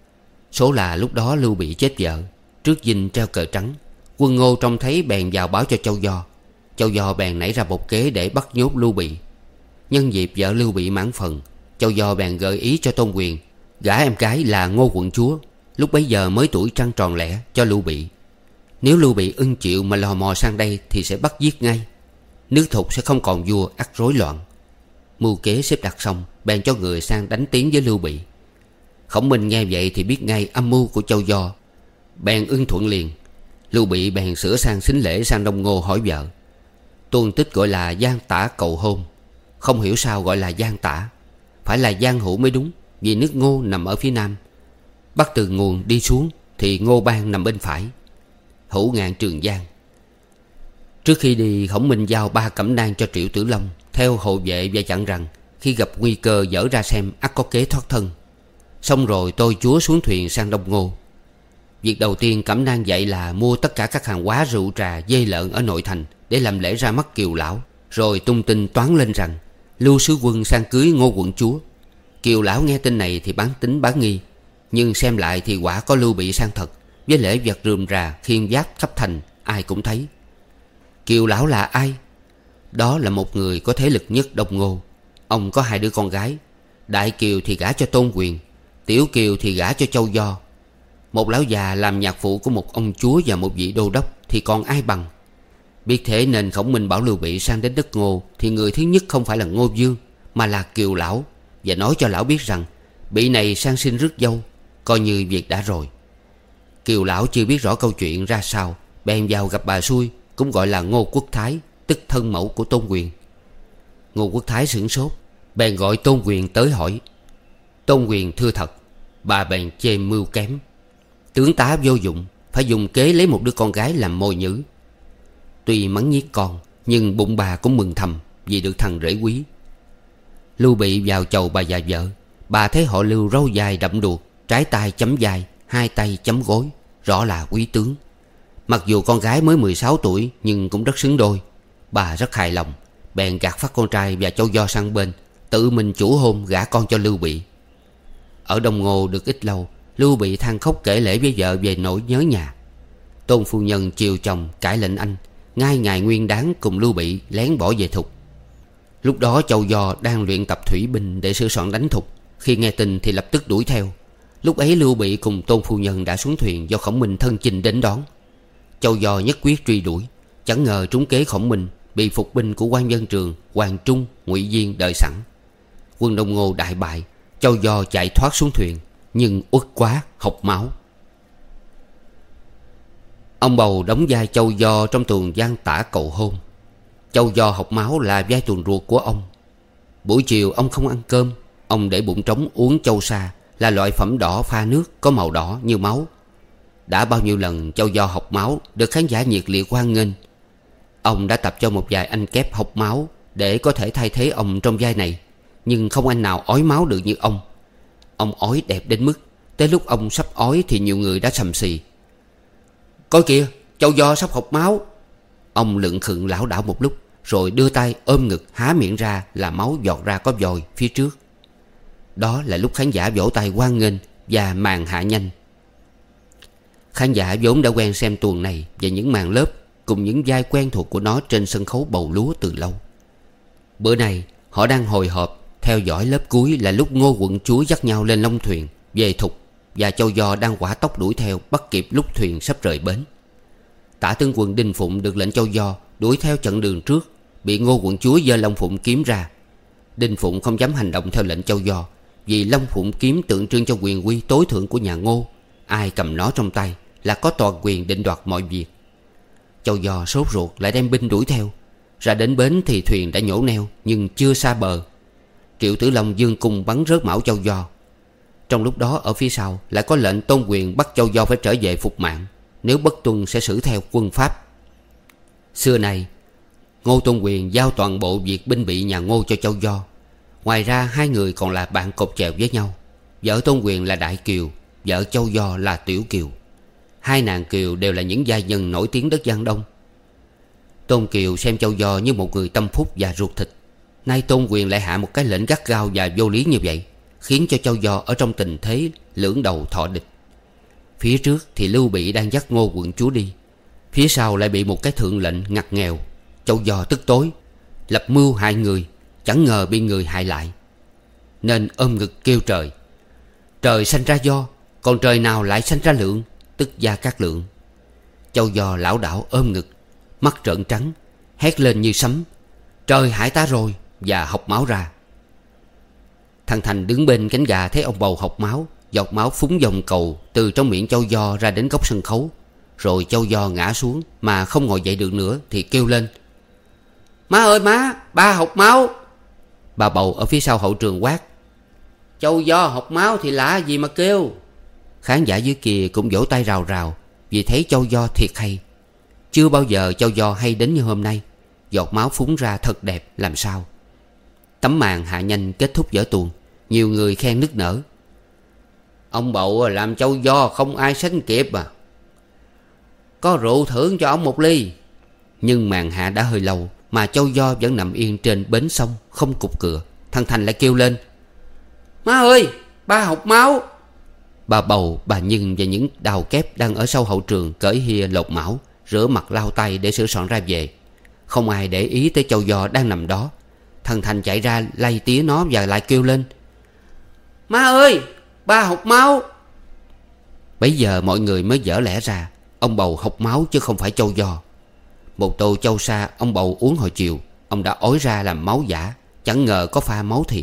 [SPEAKER 1] Số là lúc đó Lưu Bị chết vợ, trước dinh treo cờ trắng. Quân Ngô trông thấy bèn vào báo cho Châu Do. Châu Do bèn nảy ra một kế để bắt nhốt Lưu Bị. Nhân dịp vợ Lưu Bị mãn phần, Châu Do bèn gợi ý cho Tôn Quyền gả em gái là Ngô quận chúa, lúc bấy giờ mới tuổi trăng tròn lẻ, cho Lưu Bị. Nếu Lưu Bị ưng chịu mà lò mò sang đây thì sẽ bắt giết ngay. Nước Thục sẽ không còn vua, ắt rối loạn. Mưu kế xếp đặt xong, bèn cho người sang đánh tiếng với Lưu Bị. Khổng Minh nghe vậy thì biết ngay âm mưu của Châu Do, bèn ưng thuận liền. Lưu Bị bèn sửa sang sính lễ sang Đông Ngô hỏi vợ. Tuôn tích gọi là gian tả cầu hôn, không hiểu sao gọi là gian tả. Phải là gian hữu mới đúng, vì nước Ngô nằm ở phía nam. Bắt từ nguồn đi xuống thì Ngô Bang nằm bên phải, hữu ngạn Trường Giang. Trước khi đi, Khổng Minh giao ba cẩm nang cho Triệu Tử Long theo hộ vệ và dặn rằng khi gặp nguy cơ dở ra xem, ắt có kế thoát thân. Xong rồi tôi chúa xuống thuyền sang Đông Ngô. Việc đầu tiên cẩm nang dạy là mua tất cả các hàng hóa rượu trà, dê lợn ở nội thành để làm lễ ra mắt Kiều Lão. Rồi tung tin toán lên rằng Lưu sứ quân sang cưới Ngô quận chúa. Kiều Lão nghe tin này thì bán tính bán nghi, nhưng xem lại thì quả có Lưu Bị sang thật, với lễ vật rườm rà khiên giáp khắp thành, ai cũng thấy. Kiều Lão là ai? Đó là một người có thế lực nhất Đông Ngô. Ông có hai đứa con gái, Đại Kiều thì gả cho Tôn Quyền, Tiểu Kiều thì gả cho Châu Do. Một lão già làm nhạc phụ của một ông chúa và một vị đô đốc thì còn ai bằng. Biết thế nên Khổng Minh bảo Lưu Bị sang đến đất Ngô thì người thứ nhất không phải là Ngô Vương, mà là Kiều Lão, và nói cho lão biết rằng Bị này sang xin rước dâu, coi như việc đã rồi. Kiều Lão chưa biết rõ câu chuyện ra sao, bèn vào gặp bà Xui, cũng gọi là Ngô Quốc Thái, tức thân mẫu của Tôn Quyền. Ngô Quốc Thái sửng sốt, bèn gọi Tôn Quyền tới hỏi. Tôn Quyền thưa thật. Bà bèn chê mưu kém, tướng tá vô dụng, phải dùng kế lấy một đứa con gái làm mồi nhữ. Tuy mắng nhiếc con, nhưng bụng bà cũng mừng thầm vì được thằng rể quý. Lưu Bị vào chầu bà già vợ. Bà thấy họ Lưu râu dài đậm đuột, trái tay chấm vai, hai tay chấm gối, rõ là quý tướng. Mặc dù con gái mới mười sáu tuổi nhưng cũng rất xứng đôi. Bà rất hài lòng, bèn gạt phát con trai và Châu Do sang bên, tự mình chủ hôn gả con cho Lưu Bị. Ở Đông Ngô được ít lâu, Lưu Bị than khóc kể lể với vợ về nỗi nhớ nhà. Tôn phu nhân chiều chồng cãi lệnh anh, ngay ngày nguyên đán cùng Lưu Bị lén bỏ về Thục. Lúc đó Châu Do đang luyện tập thủy binh để sửa soạn đánh Thục, Khi nghe tin thì lập tức đuổi theo. Lúc ấy Lưu Bị cùng Tôn phu nhân đã xuống thuyền do Khổng Minh thân chinh đến đón. Châu Do nhất quyết truy đuổi, chẳng ngờ trúng kế Khổng Minh, bị phục binh của quan Vân Trường, Hoàng Trung, Ngụy Diên đợi sẵn. Quân Đông Ngô đại bại. Châu Do chạy thoát xuống thuyền, nhưng uất quá hộc máu. Ông Bầu đóng vai Châu Do trong tuồng Giang Tả cầu hôn. Châu Do hộc máu là vai tuồng ruột của ông. Buổi chiều ông không ăn cơm. Ông để bụng trống uống châu sa, là loại phẩm đỏ pha nước có màu đỏ như máu. Đã bao nhiêu lần Châu Do hộc máu được khán giả nhiệt liệt hoan nghênh. Ông đã tập cho một vài anh kép hộc máu để có thể thay thế ông trong vai này, nhưng không anh nào ói máu được như ông. Ông ói đẹp đến mức tới lúc ông sắp ói thì nhiều người đã sầm xì: "Coi kìa, Châu Do sắp hộc máu." Ông lững khựng lảo đảo một lúc, rồi đưa tay ôm ngực há miệng ra là máu giọt ra có vòi phía trước. Đó là lúc khán giả vỗ tay hoan nghênh và màn hạ nhanh. Khán giả vốn đã quen xem tuồng này và những màn lớp cùng những vai quen thuộc của nó trên sân khấu bầu lúa từ lâu. Bữa nay họ đang hồi hộp theo dõi lớp cuối là lúc Ngô quận chúa dắt nhau lên long thuyền về Thục, và Châu Do đang hỏa tốc đuổi theo bắt kịp lúc thuyền sắp rời bến. Tả tướng quân Đinh Phụng được lệnh Châu Do đuổi theo chặn đường trước, bị Ngô quận chúa giơ long phụng kiếm ra. Đinh Phụng không dám hành động theo lệnh Châu Do, vì long phụng kiếm tượng trưng cho quyền uy tối thượng của nhà Ngô. Ai cầm nó trong tay là có toàn quyền định đoạt mọi việc. Châu Do sốt ruột lại đem binh đuổi theo. Ra đến bến thì thuyền đã nhổ neo nhưng chưa xa bờ. Triệu Tử Long dương cung bắn rớt mão Châu Do. Trong lúc đó ở phía sau lại có lệnh Tôn Quyền bắt Châu Do phải trở về phục mạng, nếu bất tuân sẽ xử theo quân Pháp. Xưa này Ngô Tôn Quyền giao toàn bộ việc binh bị nhà Ngô cho Châu Do. Ngoài ra hai người còn là bạn cột chèo với nhau. Vợ Tôn Quyền là Đại Kiều, vợ Châu Do là Tiểu Kiều. Hai nàng Kiều đều là những gia nhân nổi tiếng đất Giang Đông. Tôn Kiều xem Châu Do như một người tâm phúc và ruột thịt. Nay Tôn Quyền lại hạ một cái lệnh gắt gao và vô lý như vậy, khiến cho Châu Do ở trong tình thế lưỡng đầu thọ địch. Phía trước thì Lưu Bị đang dắt Ngô quận chúa đi, phía sau lại bị một cái thượng lệnh ngặt nghèo. Châu Do tức tối, lập mưu hại người, chẳng ngờ bị người hại lại, nên ôm ngực kêu trời: "Trời sanh ra Do, còn trời nào lại sanh ra Lượng, tức Gia Cát Lượng." Châu Do lảo đảo ôm ngực, mắt trợn trắng, hét lên như sấm: "Trời hại ta rồi!" và hộc máu ra. Thằng Thành đứng bên cánh gà thấy ông Bầu hộc máu, giọt máu phúng dòng cầu từ trong miệng Châu Do ra đến góc sân khấu. Rồi Châu Do ngã xuống mà không ngồi dậy được nữa thì kêu lên: "Má ơi má, ba hộc máu!" Bà Bầu ở phía sau hậu trường quát: "Châu Do hộc máu thì lạ gì mà kêu." Khán giả dưới kia cũng vỗ tay rào rào, vì thấy Châu Do thiệt hay. Chưa bao giờ Châu Do hay đến như hôm nay. Giọt máu phúng ra thật đẹp làm sao. Tấm màn hạ nhanh kết thúc vở tuồng. Nhiều người khen nức nở: "Ông Bầu làm Châu Do không ai sánh kịp à. Có rượu thưởng cho ông một ly." Nhưng màn hạ đã hơi lâu mà Châu Do vẫn nằm yên trên bến sông không cục cựa. Thằng Thành lại kêu lên: "Má ơi, ba hộc máu!" Bà Bầu, bà Nhân và những đào kép đang ở sau hậu trường cởi hia lột mão, rửa mặt lau tay để sửa soạn ra về. Không ai để ý tới Châu Do đang nằm đó. Thằng Thành chạy ra lay tía nó và lại kêu lên: "Má ơi, ba hộc máu!" Bấy giờ mọi người mới vỡ lẽ ra ông Bầu hộc máu chứ không phải Châu Do. Một tô châu sa ông Bầu uống hồi chiều, ông đã ói ra làm máu giả, chẳng ngờ có pha máu thiệt.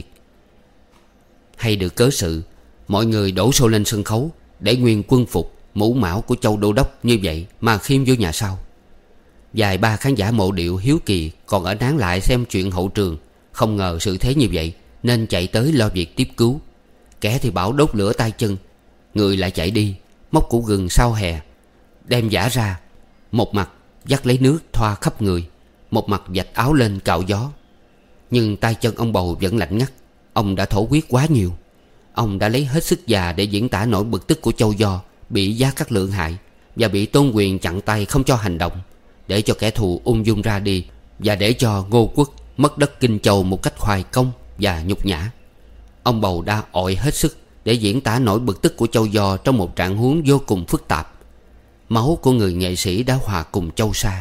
[SPEAKER 1] Hay được cớ sự, mọi người đổ xô lên sân khấu để nguyên quân phục, mũ mão của Châu Đô Đốc như vậy mà khiêm vô nhà sau. Vài ba khán giả mộ điệu hiếu kỳ còn ở nán lại xem chuyện hậu trường, không ngờ sự thế như vậy nên chạy tới lo việc tiếp cứu. Kẻ thì bảo đốt lửa tay chân, người lại chạy đi móc củ gừng sau hè đem giã ra, một mặt vắt lấy nước thoa khắp người, một mặt vạch áo lên cạo gió. Nhưng tay chân ông Bầu vẫn lạnh ngắt. Ông đã thổ huyết quá nhiều. Ông đã lấy hết sức già để diễn tả nỗi bực tức của Châu Do bị Gia Cát Lượng hại và bị Tôn Quyền chặn tay không cho hành động, để cho kẻ thù ung dung ra đi, và để cho Ngô Quốc mất đất Kinh Châu một cách khoai công và nhục nhã. Ông Bầu đã ọi hết sức để diễn tả nỗi bực tức của Châu Do trong một trạng huống vô cùng phức tạp. Máu của người nghệ sĩ đã hòa cùng châu sa.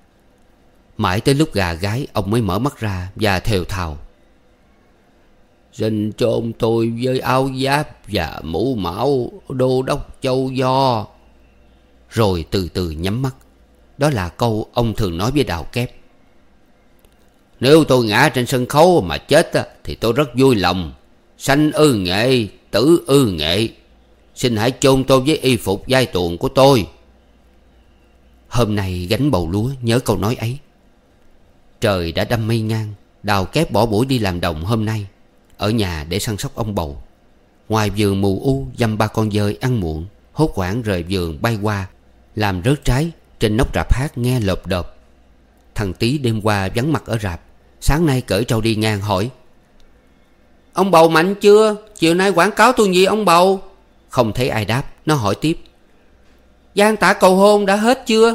[SPEAKER 1] Mãi tới lúc gà gái ông mới mở mắt ra và thều thào: Xin chôn tôi với áo giáp và mũ mão đô đốc Châu Do. Rồi từ từ nhắm mắt. Đó là câu ông thường nói với Đào Kép. Nếu tôi ngã trên sân khấu mà chết thì tôi rất vui lòng. Sanh ư nghệ, tử ư nghệ. Xin hãy chôn tôi với y phục vai tuồng của tôi. Hôm nay gánh bầu lúa nhớ câu nói ấy. Trời đã đâm mây ngang. Đào Kép bỏ buổi đi làm đồng hôm nay, ở nhà để săn sóc ông bầu. Ngoài vườn mù u dăm ba con dơi ăn muộn, hốt hoảng rời vườn bay qua, làm rớt trái trên nóc rạp hát nghe lộp độp. Thằng Tí đêm qua vắng mặt ở rạp, sáng nay cởi trâu đi ngang hỏi: Ông bầu mạnh chưa? Chiều nay quảng cáo tuôn gì ông bầu? Không thấy ai đáp, nó hỏi tiếp: Giang tả cầu hôn đã hết chưa?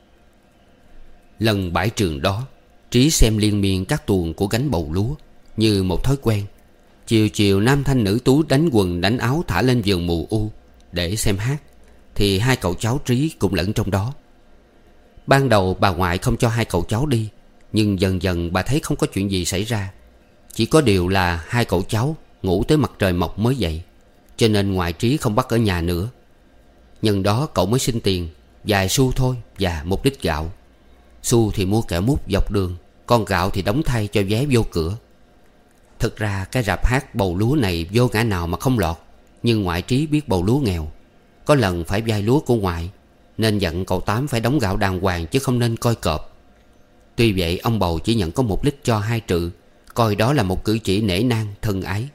[SPEAKER 1] Lần bãi trường đó, Trí xem liên miên các tuồng của gánh bầu lúa như một thói quen. Chiều chiều nam thanh nữ tú đánh quần đánh áo thả lên vườn mù u để xem hát, thì hai cậu cháu Trí cũng lẫn trong đó. Ban đầu bà ngoại không cho hai cậu cháu đi, nhưng dần dần bà thấy không có chuyện gì xảy ra. Chỉ có điều là hai cậu cháu ngủ tới mặt trời mọc mới dậy, cho nên ngoại Trí không bắt ở nhà nữa. Nhân đó cậu mới xin tiền vài xu thôi và một lít gạo. Xu thì mua kẹo mút dọc đường, con gạo thì đóng thay cho vé vô cửa. Thực ra cái rạp hát bầu lúa này vô ngã nào mà không lọt. Nhưng ngoại Trí biết bầu lúa nghèo, có lần phải vay lúa của ngoại, nên dặn cậu Tám phải đóng gạo đàng hoàng chứ không nên coi cọp. Tuy vậy ông bầu chỉ nhận có một lít cho hai trự, coi đó là một cử chỉ nể nang thân ái.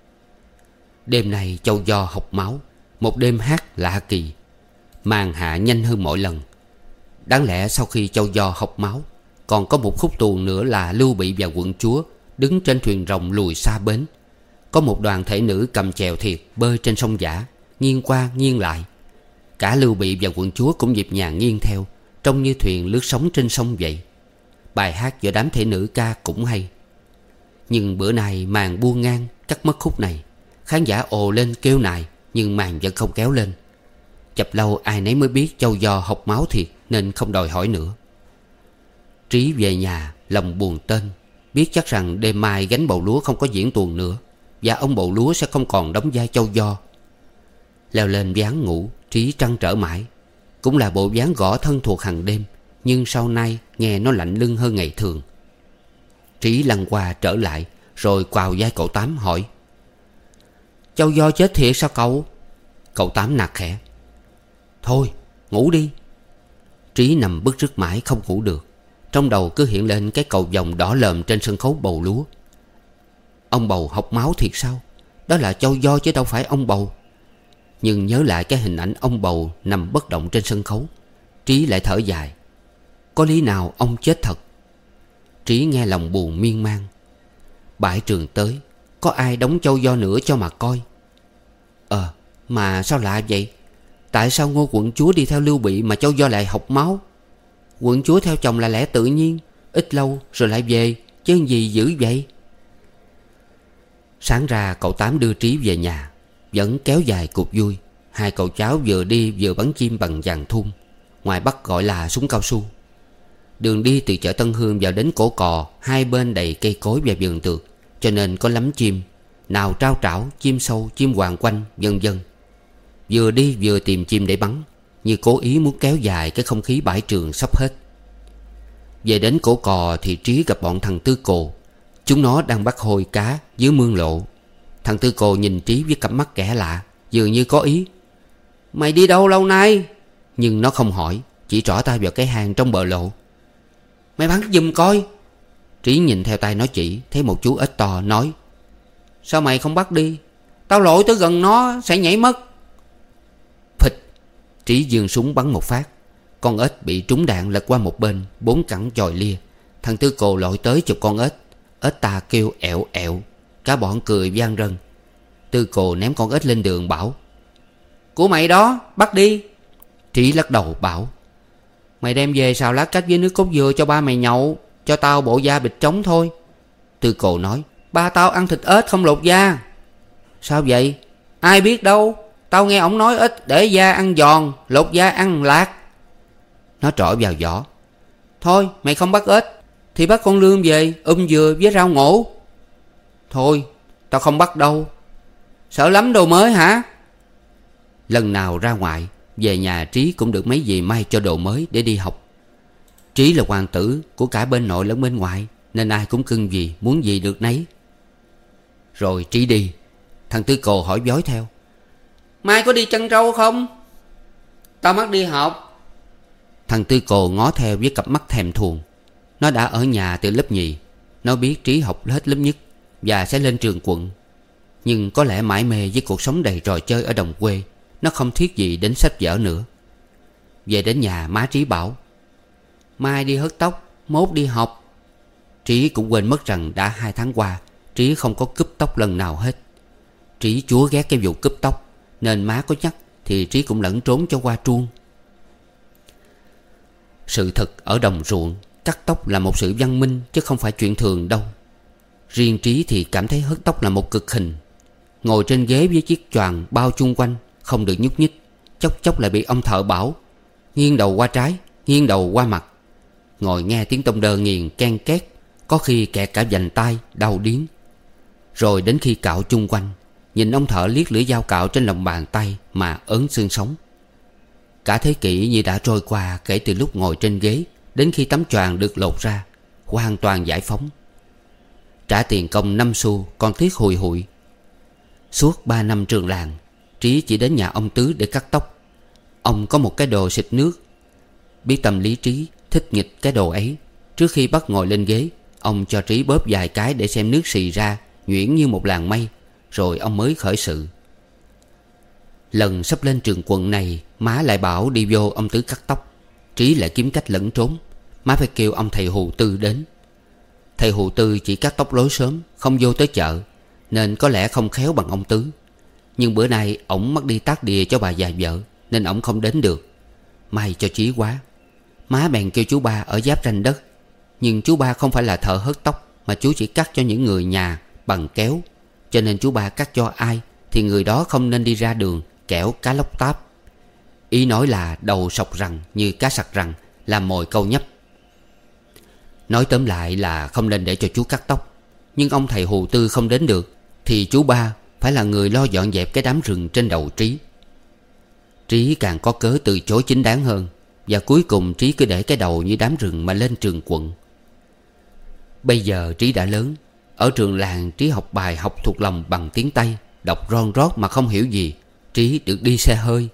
[SPEAKER 1] Đêm nay Châu Do học máu, một đêm hát lạ kỳ. Màn hạ nhanh hơn mọi lần. Đáng lẽ sau khi Châu Do học máu, còn có một khúc tuồng nữa là Lưu Bị và Quận Chúa đứng trên thuyền rồng lùi xa bến. Có một đoàn thể nữ cầm chèo thiệt bơi trên sông Vả, nghiêng qua nghiêng lại. Cả Lưu Bị và Quận Chúa cũng nhịp nhàng nghiêng theo, trông như thuyền lướt sóng trên sông vậy. Bài hát do đám thể nữ ca cũng hay. Nhưng bữa nay màn buông ngang cắt mất khúc này. Khán giả ồ lên kêu nài, nhưng màn vẫn không kéo lên. Chập lâu ai nấy mới biết Châu Do học máu thiệt, nên không đòi hỏi nữa. Trí về nhà lòng buồn tênh, biết chắc rằng đêm mai gánh bầu lúa không có diễn tuồng nữa, và ông bầu lúa sẽ không còn đóng vai Châu Do. Leo lên ván ngủ, Trí trăn trở mãi. Cũng là bộ ván gõ thân thuộc hàng đêm, nhưng sau nay nghe nó lạnh lưng hơn ngày thường. Trí lăn qua trở lại, rồi quào vai cậu Tám hỏi: Châu Do chết thiệt sao cậu? Cậu Tám nạt khẽ: Thôi ngủ đi. Trí nằm bứt rứt mãi không ngủ được. Trong đầu cứ hiện lên cái cầu vồng đỏ lờm trên sân khấu bầu lúa. Ông bầu học máu thiệt sao? Đó là Châu Do chứ đâu phải ông bầu. Nhưng nhớ lại cái hình ảnh ông bầu nằm bất động trên sân khấu, Trí lại thở dài. Có lý nào ông chết thật? Trí nghe lòng buồn miên man. Bãi trường tới, có ai đóng Châu Do nữa cho mà coi. Ờ mà sao lạ vậy? Tại sao Ngô Quận Chúa đi theo Lưu Bị mà Châu Do lại học máu? Quận Chúa theo chồng là lẽ tự nhiên, ít lâu rồi lại về, chứ gì dữ vậy? Sáng ra cậu Tám đưa Trí về nhà, vẫn kéo dài cuộc vui. Hai cậu cháu vừa đi vừa bắn chim bằng dàn thun, ngoài Bắc gọi là súng cao su. Đường đi từ chợ Tân Hương vào đến Cổ Cò, hai bên đầy cây cối và vườn tược, cho nên có lắm chim, nào trao trảo, chim sâu, chim hoàng quanh, vân vân. Vừa đi vừa tìm chim để bắn, như cố ý muốn kéo dài cái không khí bãi trường sắp hết. Về đến Cổ Cò thì Trí gặp bọn thằng Tư Cồ. Chúng nó đang bắt hôi cá dưới mương lộ. Thằng Tư Cồ nhìn Trí với cặp mắt kẻ lạ, dường như có ý: Mày đi đâu lâu nay? Nhưng nó không hỏi, chỉ trỏ tay vào cái hang trong bờ lộ. Mày bắn giùm coi. Trí nhìn theo tay nó chỉ, thấy một chú ếch to, nói: Sao mày không bắt đi? Tao lội tới gần nó sẽ nhảy mất. Phịch. Trí giương súng bắn một phát. Con ếch bị trúng đạn lật qua một bên, bốn cẳng chòi lia. Thằng Tư Cồ lội tới chụp con ếch. Ếch ta kêu ẹo ẹo, cả bọn cười vang rân. Tư Cồ ném con ếch lên đường bảo: Của mày đó, bắt đi. Trí lắc đầu bảo: Mày đem về xào lá cách với nước cốt dừa cho ba mày nhậu, cho tao bộ da bịch trống thôi. Tư Cồ nói: Ba tao ăn thịt ếch không lột da. Sao vậy? Ai biết đâu, tao nghe ổng nói ếch để da ăn giòn, lột da ăn lạc. Nó trỏ vào vỏ: Thôi mày không bắt ếch thì bắt con lươn về um dừa với rau ngổ. Thôi Tao không bắt đâu. Sợ lắm đồ mới hả? Lần nào ra ngoại, về nhà Trí cũng được mấy dì may cho đồ mới để đi học. Trí là hoàng tử của cả bên nội lẫn bên ngoại, nên ai cũng cưng gì, muốn gì được nấy. Rồi Trí đi, thằng Tư Cồ hỏi vói theo: Mai có đi chăn trâu không? Tao mắc đi học. Thằng Tư Cồ ngó theo với cặp mắt thèm thuồng. Nó đã ở nhà từ lớp nhì. Nó biết Trí học hết lớp nhất và sẽ lên trường quận. Nhưng có lẽ mải mê với cuộc sống đầy trò chơi ở đồng quê, nó không thiết gì đến sách vở nữa. Về đến nhà, má Trí bảo: Mai đi hớt tóc, mốt đi học. Trí cũng quên mất rằng đã hai tháng qua Trí không có cúp tóc lần nào hết. Trí chúa ghét cái vụ cúp tóc, nên má có nhắc thì Trí cũng lẫn trốn cho qua truông. Sự thật ở đồng ruộng, cắt tóc là một sự văn minh chứ không phải chuyện thường đâu. Riêng Trí thì cảm thấy hớt tóc là một cực hình. Ngồi trên ghế với chiếc choàng bao chung quanh, không được nhúc nhích, chốc chốc lại bị ông thợ bảo nghiêng đầu qua trái, nghiêng đầu qua mặt. Ngồi nghe tiếng tông đơ nghiền ken két, có khi kẹt cả vành tai, đau điếng. Rồi đến khi cạo chung quanh, nhìn ông thợ liếc lưỡi dao cạo trên lòng bàn tay mà ớn xương sống. Cả thế kỷ như đã trôi qua kể từ lúc ngồi trên ghế đến khi tấm choàng được lột ra, hoàn toàn giải phóng. Trả tiền công năm xu còn tiếc hùi hụi. Suốt ba năm trường làng, Trí chỉ đến nhà ông Tứ để cắt tóc. Ông có một cái đồ xịt nước. Biết tâm lý Trí thích nghịch cái đồ ấy, trước khi bắt ngồi lên ghế, ông cho Trí bóp vài cái để xem nước xì ra nhuyễn như một làn mây. Rồi ông mới khởi sự. Lần sắp lên trường quận này, má lại bảo đi vô ông Tứ cắt tóc. Trí lại kiếm cách lẫn trốn. Má phải kêu ông thầy Hù Tư đến. Thầy Hù Tư chỉ cắt tóc lối sớm, không vô tới chợ, nên có lẽ không khéo bằng ông Tứ. Nhưng bữa nay ổng mất đi tác đìa cho bà già vợ, nên ổng không đến được. May cho Trí quá. Má bèn kêu chú Ba ở giáp ranh đất. Nhưng chú Ba không phải là thợ hớt tóc, mà chú chỉ cắt cho những người nhà bằng kéo. Cho nên chú Ba cắt cho ai thì người đó không nên đi ra đường kẻo cá lóc táp. Ý nói là đầu sọc rằng như cá sặc rằng, làm mồi câu nhấp. Nói tóm lại là không nên để cho chú cắt tóc. Nhưng ông thầy Hù Tư không đến được, thì chú Ba phải là người lo dọn dẹp cái đám rừng trên đầu Trí. Trí càng có cớ từ chối chính đáng hơn. Và cuối cùng Trí cứ để cái đầu như đám rừng mà lên trường quận. Bây giờ Trí đã lớn. Ở trường làng Trí học bài học thuộc lòng bằng tiếng Tây, đọc ron rót mà không hiểu gì. Trí được đi xe hơi.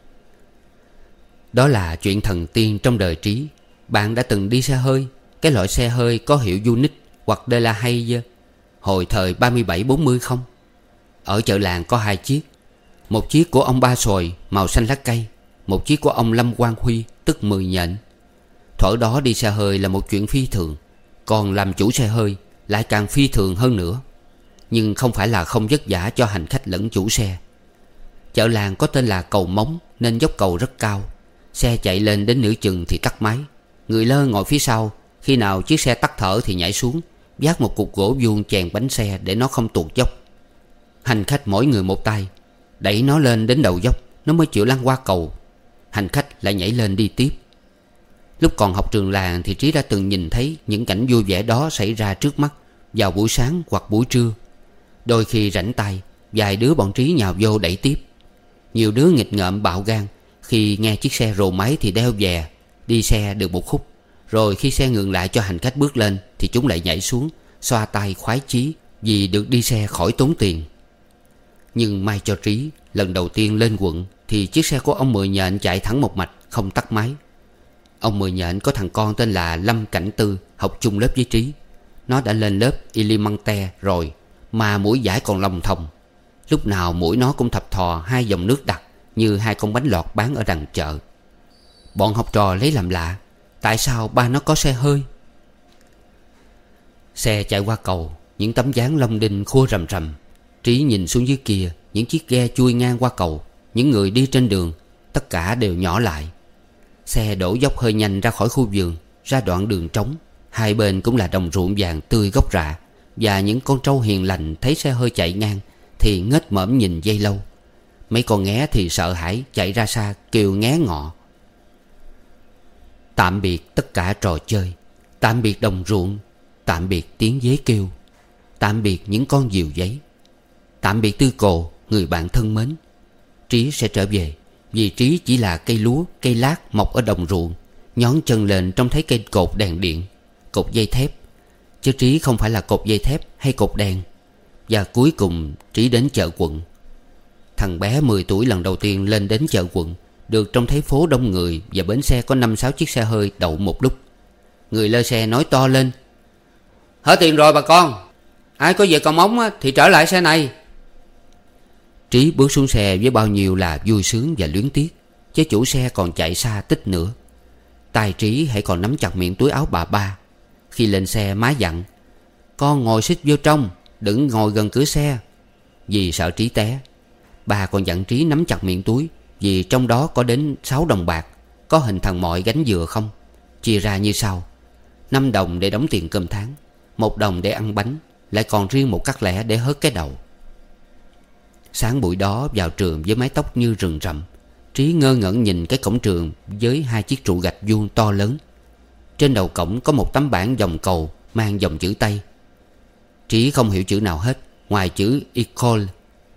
[SPEAKER 1] Đó là chuyện thần tiên trong đời Trí. Bạn đã từng đi xe hơi, cái loại xe hơi có hiệu Unix hoặc De La Haye hồi thời ba mươi bảy bốn mươi không? Ở chợ làng có hai chiếc. Một chiếc của ông Ba Sồi màu xanh lá cây, một chiếc của ông Lâm Quang Huy tức Mười Nhện. Thuở đó đi xe hơi là một chuyện phi thường. Còn làm chủ xe hơi lại càng phi thường hơn nữa. Nhưng không phải là không vất vả cho hành khách lẫn chủ xe. Chợ làng có tên là cầu Móng, nên dốc cầu rất cao. Xe chạy lên đến nửa chừng thì tắt máy. Người lơ ngồi phía sau, khi nào chiếc xe tắt thở thì nhảy xuống, vác một cục gỗ vuông chèn bánh xe để nó không tuột dốc. Hành khách mỗi người một tay, đẩy nó lên đến đầu dốc, nó mới chịu lăn qua cầu. Hành khách lại nhảy lên đi tiếp. Lúc còn học trường làng thì Trí đã từng nhìn thấy những cảnh vui vẻ đó xảy ra trước mắt vào buổi sáng hoặc buổi trưa. Đôi khi rảnh tay, vài đứa bọn Trí nhào vô đẩy tiếp. Nhiều đứa nghịch ngợm bạo gan, khi nghe chiếc xe rồ máy thì đeo vè, đi xe được một khúc. Rồi khi xe ngừng lại cho hành khách bước lên thì chúng lại nhảy xuống, xoa tay khoái chí vì được đi xe khỏi tốn tiền. Nhưng may cho Trí, lần đầu tiên lên quận thì chiếc xe của ông Mười Nhện chạy thẳng một mạch, không tắt máy. Ông Mười Nhện có thằng con tên là Lâm Cảnh Tư, học chung lớp với Trí. Nó đã lên lớp Ilimante rồi, mà mũi dãi còn lòng thòng. Lúc nào mũi nó cũng thập thò hai dòng nước đặc, như hai con bánh lọt bán ở đằng chợ. Bọn học trò lấy làm lạ, tại sao ba nó có xe hơi. Xe chạy qua cầu, những tấm dáng lông đinh khua rầm rầm. Trí nhìn xuống dưới kia, những chiếc ghe chui ngang qua cầu, những người đi trên đường, tất cả đều nhỏ lại. Xe đổ dốc hơi nhanh ra khỏi khu vườn, ra đoạn đường trống. Hai bên cũng là đồng ruộng vàng tươi gốc rạ. Và những con trâu hiền lành thấy xe hơi chạy ngang thì nghếch mõm nhìn dây lâu. Mấy con nghé thì sợ hãi chạy ra xa kêu nghé ngọ. Tạm biệt tất cả trò chơi, tạm biệt đồng ruộng, tạm biệt tiếng dế kêu, tạm biệt những con diều giấy. Tạm biệt Tư Cồ, người bạn thân mến. Trí sẽ trở về, vì Trí chỉ là cây lúa, cây lát mọc ở đồng ruộng. Nhón chân lên trông thấy cây cột đèn điện, cột dây thép. Chứ Trí không phải là cột dây thép hay cột đèn. Và cuối cùng Trí đến chợ quận. Thằng bé mười tuổi lần đầu tiên lên đến chợ quận, được trông thấy phố đông người và bến xe có năm sáu chiếc xe hơi đậu một lúc. Người lơ xe nói to lên: "Hết tiền rồi bà con, ai có về Cầu Móng thì trở lại xe này." Trí bước xuống xe với bao nhiêu là vui sướng và luyến tiếc, chứ chủ xe còn chạy xa tích nữa. Tay Trí hãy còn nắm chặt miệng túi áo bà ba. Khi lên xe má dặn: "Con ngồi xích vô trong, đừng ngồi gần cửa xe." Vì sợ Trí té. Bà còn dặn Trí nắm chặt miệng túi, vì trong đó có đến sáu đồng bạc, có hình thằng Mọi gánh dừa không. Chia ra như sau: năm đồng để đóng tiền cơm tháng, một đồng để ăn bánh, lại còn riêng một cắt lẻ để hớt cái đầu. Sáng buổi đó vào trường với mái tóc như rừng rậm, Trí ngơ ngẩn nhìn cái cổng trường với hai chiếc trụ gạch vuông to lớn. Trên đầu cổng có một tấm bảng dòng cầu mang dòng chữ Tây. Trí không hiểu chữ nào hết ngoài chữ Ecole.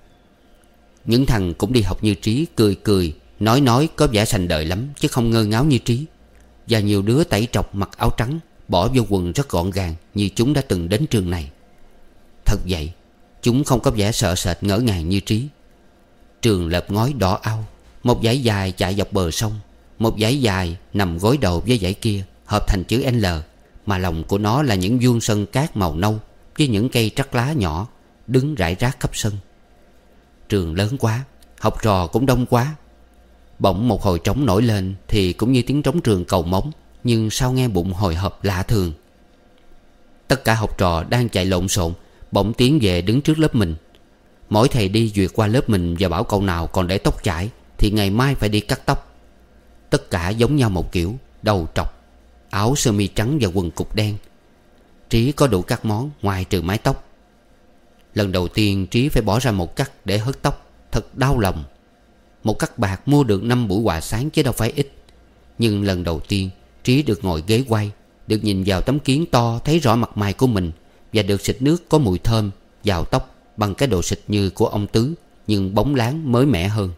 [SPEAKER 1] Những thằng cũng đi học như Trí cười cười, nói nói có vẻ sành đời lắm, chứ không ngơ ngáo như Trí. Và nhiều đứa tẩy trọc mặc áo trắng, bỏ vô quần rất gọn gàng, như chúng đã từng đến trường này. Thật vậy, chúng không có vẻ sợ sệt ngỡ ngàng như Trí. Trường lợp ngói đỏ au, một dãy dài chạy dọc bờ sông, một dãy dài nằm gối đầu với dãy kia, hợp thành chữ L, mà lòng của nó là những vuông sân cát màu nâu với những cây trắc lá nhỏ đứng rải rác khắp sân. Trường lớn quá, học trò cũng đông quá. Bỗng một hồi trống nổi lên, thì cũng như tiếng trống trường Cầu Móng, nhưng sao nghe bụng hồi hộp lạ thường. Tất cả học trò đang chạy lộn xộn bỗng tiến về đứng trước lớp mình. Mỗi thầy đi duyệt qua lớp mình và bảo cậu nào còn để tóc chải thì ngày mai phải đi cắt tóc. Tất cả giống nhau một kiểu, đầu trọc, áo sơ mi trắng và quần cục đen. Trí có đủ các món ngoài trừ mái tóc. Lần đầu tiên Trí phải bỏ ra một cắt để hớt tóc, thật đau lòng. Một cắt bạc mua được năm buổi quà sáng chứ đâu phải ít. Nhưng lần đầu tiên Trí được ngồi ghế quay, được nhìn vào tấm kiến to thấy rõ mặt mày của mình, và được xịt nước có mùi thơm vào tóc bằng cái đồ xịt như của ông Tứ, nhưng bóng láng mới mẻ hơn.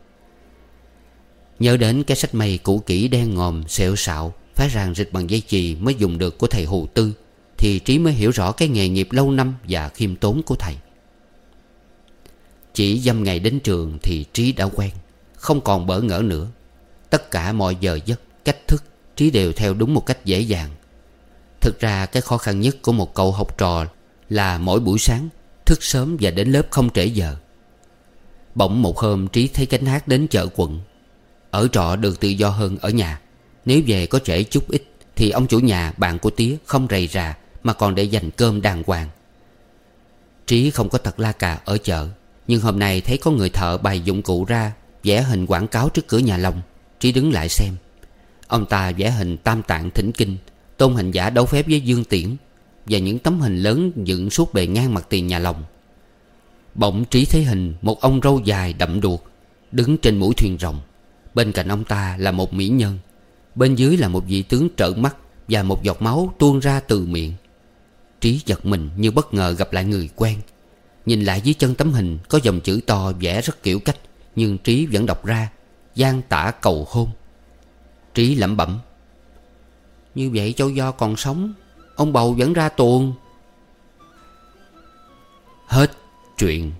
[SPEAKER 1] Nhớ đến cái xách mây cũ kỹ đen ngòm xẹo xạo, phải ràng rịch bằng dây chì mới dùng được của thầy Hù Tư, thì Trí mới hiểu rõ cái nghề nghiệp lâu năm và khiêm tốn của thầy. Chỉ dăm ngày đến trường thì Trí đã quen, không còn bỡ ngỡ nữa. Tất cả mọi giờ giấc, cách thức Trí đều theo đúng một cách dễ dàng. Thực ra cái khó khăn nhất của một cậu học trò là mỗi buổi sáng thức sớm và đến lớp không trễ giờ. Bỗng một hôm Trí thấy cánh hát đến chợ quận. Ở trọ được tự do hơn ở nhà. Nếu về có trễ chút ít thì ông chủ nhà, bạn của Tía, không rầy rà mà còn để dành cơm đàng hoàng. Trí không có tật la cà ở chợ, nhưng hôm nay thấy có người thợ bày dụng cụ ra, vẽ hình quảng cáo trước cửa nhà Long. Trí đứng lại xem. Ông ta vẽ hình Tam Tạng Thỉnh Kinh, tôn hình giả đấu phép với Dương Tiễn, và những tấm hình lớn dựng suốt bề ngang mặt tiền nhà Long. Bỗng Trí thấy hình một ông râu dài đậm đuột đứng trên mũi thuyền rồng. Bên cạnh ông ta là một mỹ nhân. Bên dưới là một vị tướng trợn mắt và một giọt máu tuôn ra từ miệng. Trí giật mình như bất ngờ gặp lại người quen. Nhìn lại dưới chân tấm hình có dòng chữ to vẽ rất kiểu cách, nhưng Trí vẫn đọc ra: Giang Tả cầu hôn. Trí lẩm bẩm: như vậy Châu Do còn sống, ông bầu vẫn ra tuồng. Hết truyện.